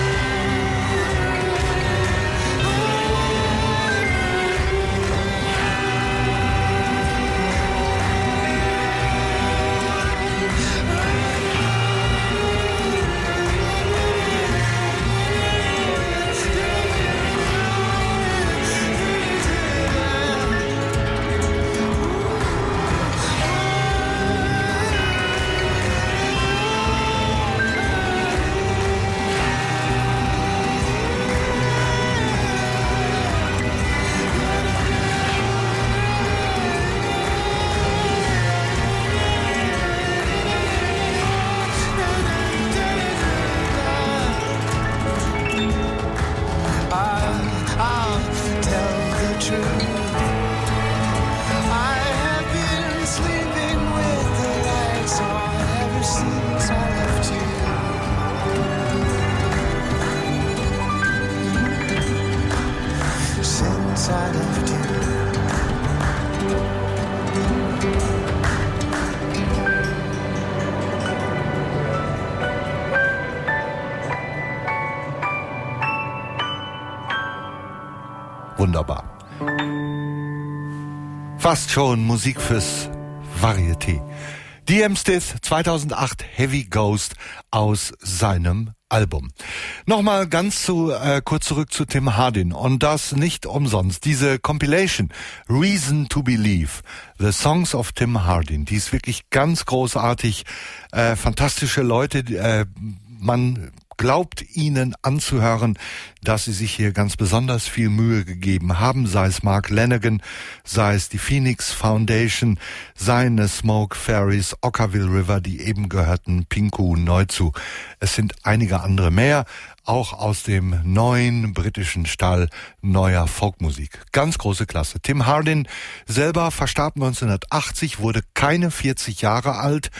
Wunderbar. Fast schon Musik fürs Varieté. D M Stith, zweitausendacht, Heavy Ghost aus seinem Album. Nochmal ganz zu, äh, kurz zurück zu Tim Hardin, und das nicht umsonst. Diese Compilation, Reason to Believe, The Songs of Tim Hardin, die ist wirklich ganz großartig, äh, fantastische Leute, äh, man glaubt ihnen anzuhören, dass sie sich hier ganz besonders viel Mühe gegeben haben, sei es Mark Lanegan, sei es die Phoenix Foundation, seien es Smoke Fairies, Okkervil River, die eben gehörten, Pinku, Neuzu. Es sind einige andere mehr, auch aus dem neuen britischen Stall neuer Folkmusik. Ganz große Klasse. Tim Hardin selber verstarb neunzehnhundertachtzig, wurde keine vierzig Jahre alt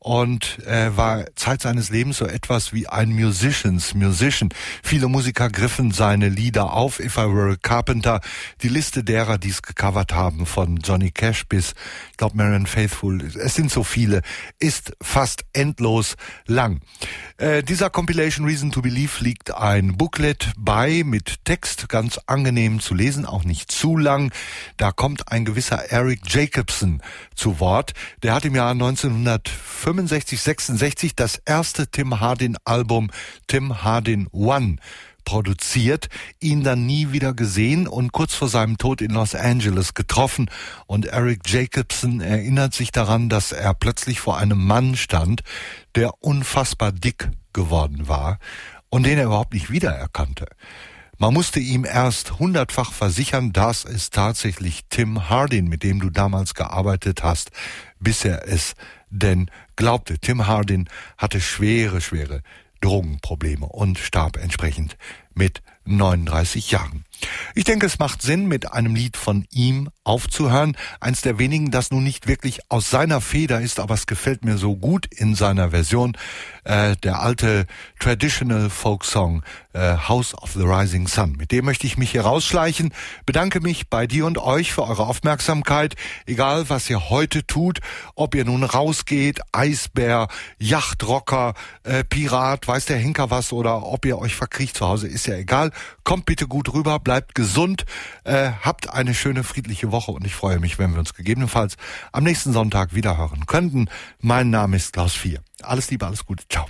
und äh, war Zeit seines Lebens so etwas wie ein Musicians Musician. Viele Musiker griffen seine Lieder auf. If I Were a Carpenter, die Liste derer, die es gecovert haben, von Johnny Cash bis, ich glaube, Marianne Faithfull, es sind so viele, ist fast endlos lang. Äh, dieser Compilation Reason to Believe liegt ein Booklet bei mit Text, ganz angenehm zu lesen, auch nicht zu lang. Da kommt ein gewisser Eric Jacobson zu Wort. Der hat im Jahr neunzehnhundertfünfundsechzig, sechsundsechzig das erste Tim Hardin Album Tim Hardin One produziert, ihn dann nie wieder gesehen und kurz vor seinem Tod in Los Angeles getroffen. Und Eric Jacobson erinnert sich daran, dass er plötzlich vor einem Mann stand, der unfassbar dick geworden war und den er überhaupt nicht wiedererkannte. Man musste ihm erst hundertfach versichern, das ist tatsächlich Tim Hardin, mit dem du damals gearbeitet hast, bis er es denn glaubte. Tim Hardin hatte schwere, schwere Drogenprobleme und starb entsprechend mit neununddreißig Jahren. Ich denke, es macht Sinn, mit einem Lied von ihm aufzuhören. Eins der wenigen, das nun nicht wirklich aus seiner Feder ist, aber es gefällt mir so gut in seiner Version. Äh, der alte Traditional Folk Song äh, House of the Rising Sun. Mit dem möchte ich mich hier rausschleichen. Bedanke mich bei dir und euch für eure Aufmerksamkeit. Egal, was ihr heute tut, ob ihr nun rausgeht, Eisbär, Yachtrocker, äh, Pirat, weiß der Henker was, oder ob ihr euch verkriecht zu Hause, ist ja egal. Kommt bitte gut rüber, bleibt gesund, äh, habt eine schöne, friedliche Woche und ich freue mich, wenn wir uns gegebenenfalls am nächsten Sonntag wieder hören könnten. Mein Name ist Klaus Vier. Alles Liebe, alles Gute. Ciao.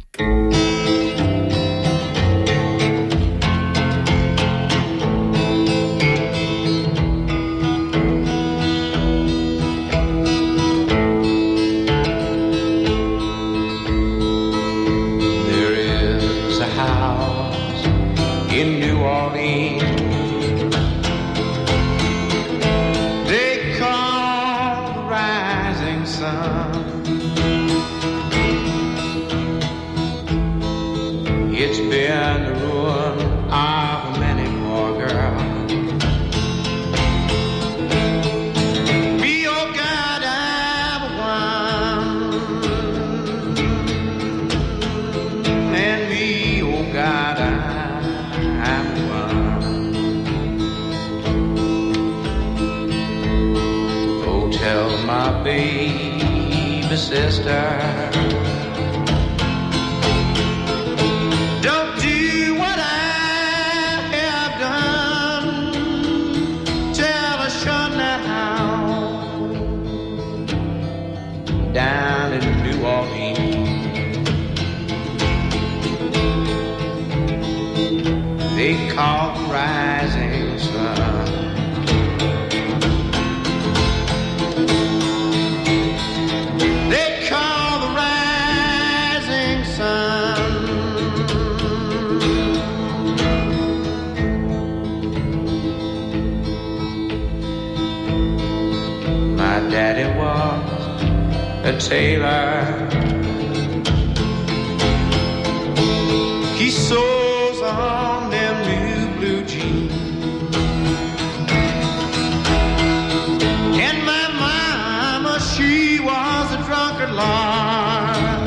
There is a house in New Orleans they call the Rising Sun. It's been the ruin of many poor girls. Me, oh God, I'm one, and me, oh God, I'm one. Oh, tell my baby sister, don't do what I have done. Tell her shut now down in New Orleans. They call the Rising Sun. They call the Rising Sun. My daddy was a tailor. He sews on them new blue jeans. And my mama, she was a drunkard lord,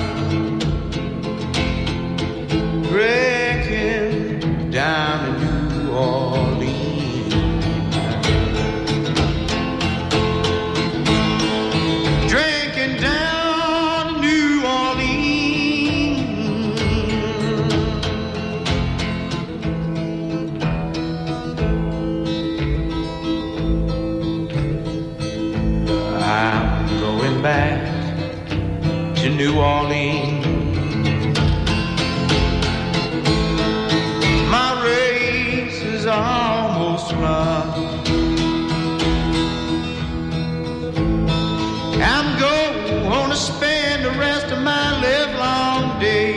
drinking down in New Orleans. Drinking down in New Orleans. I'm going back to New Orleans. My race is almost run. I'm going to spend the rest of my livelong days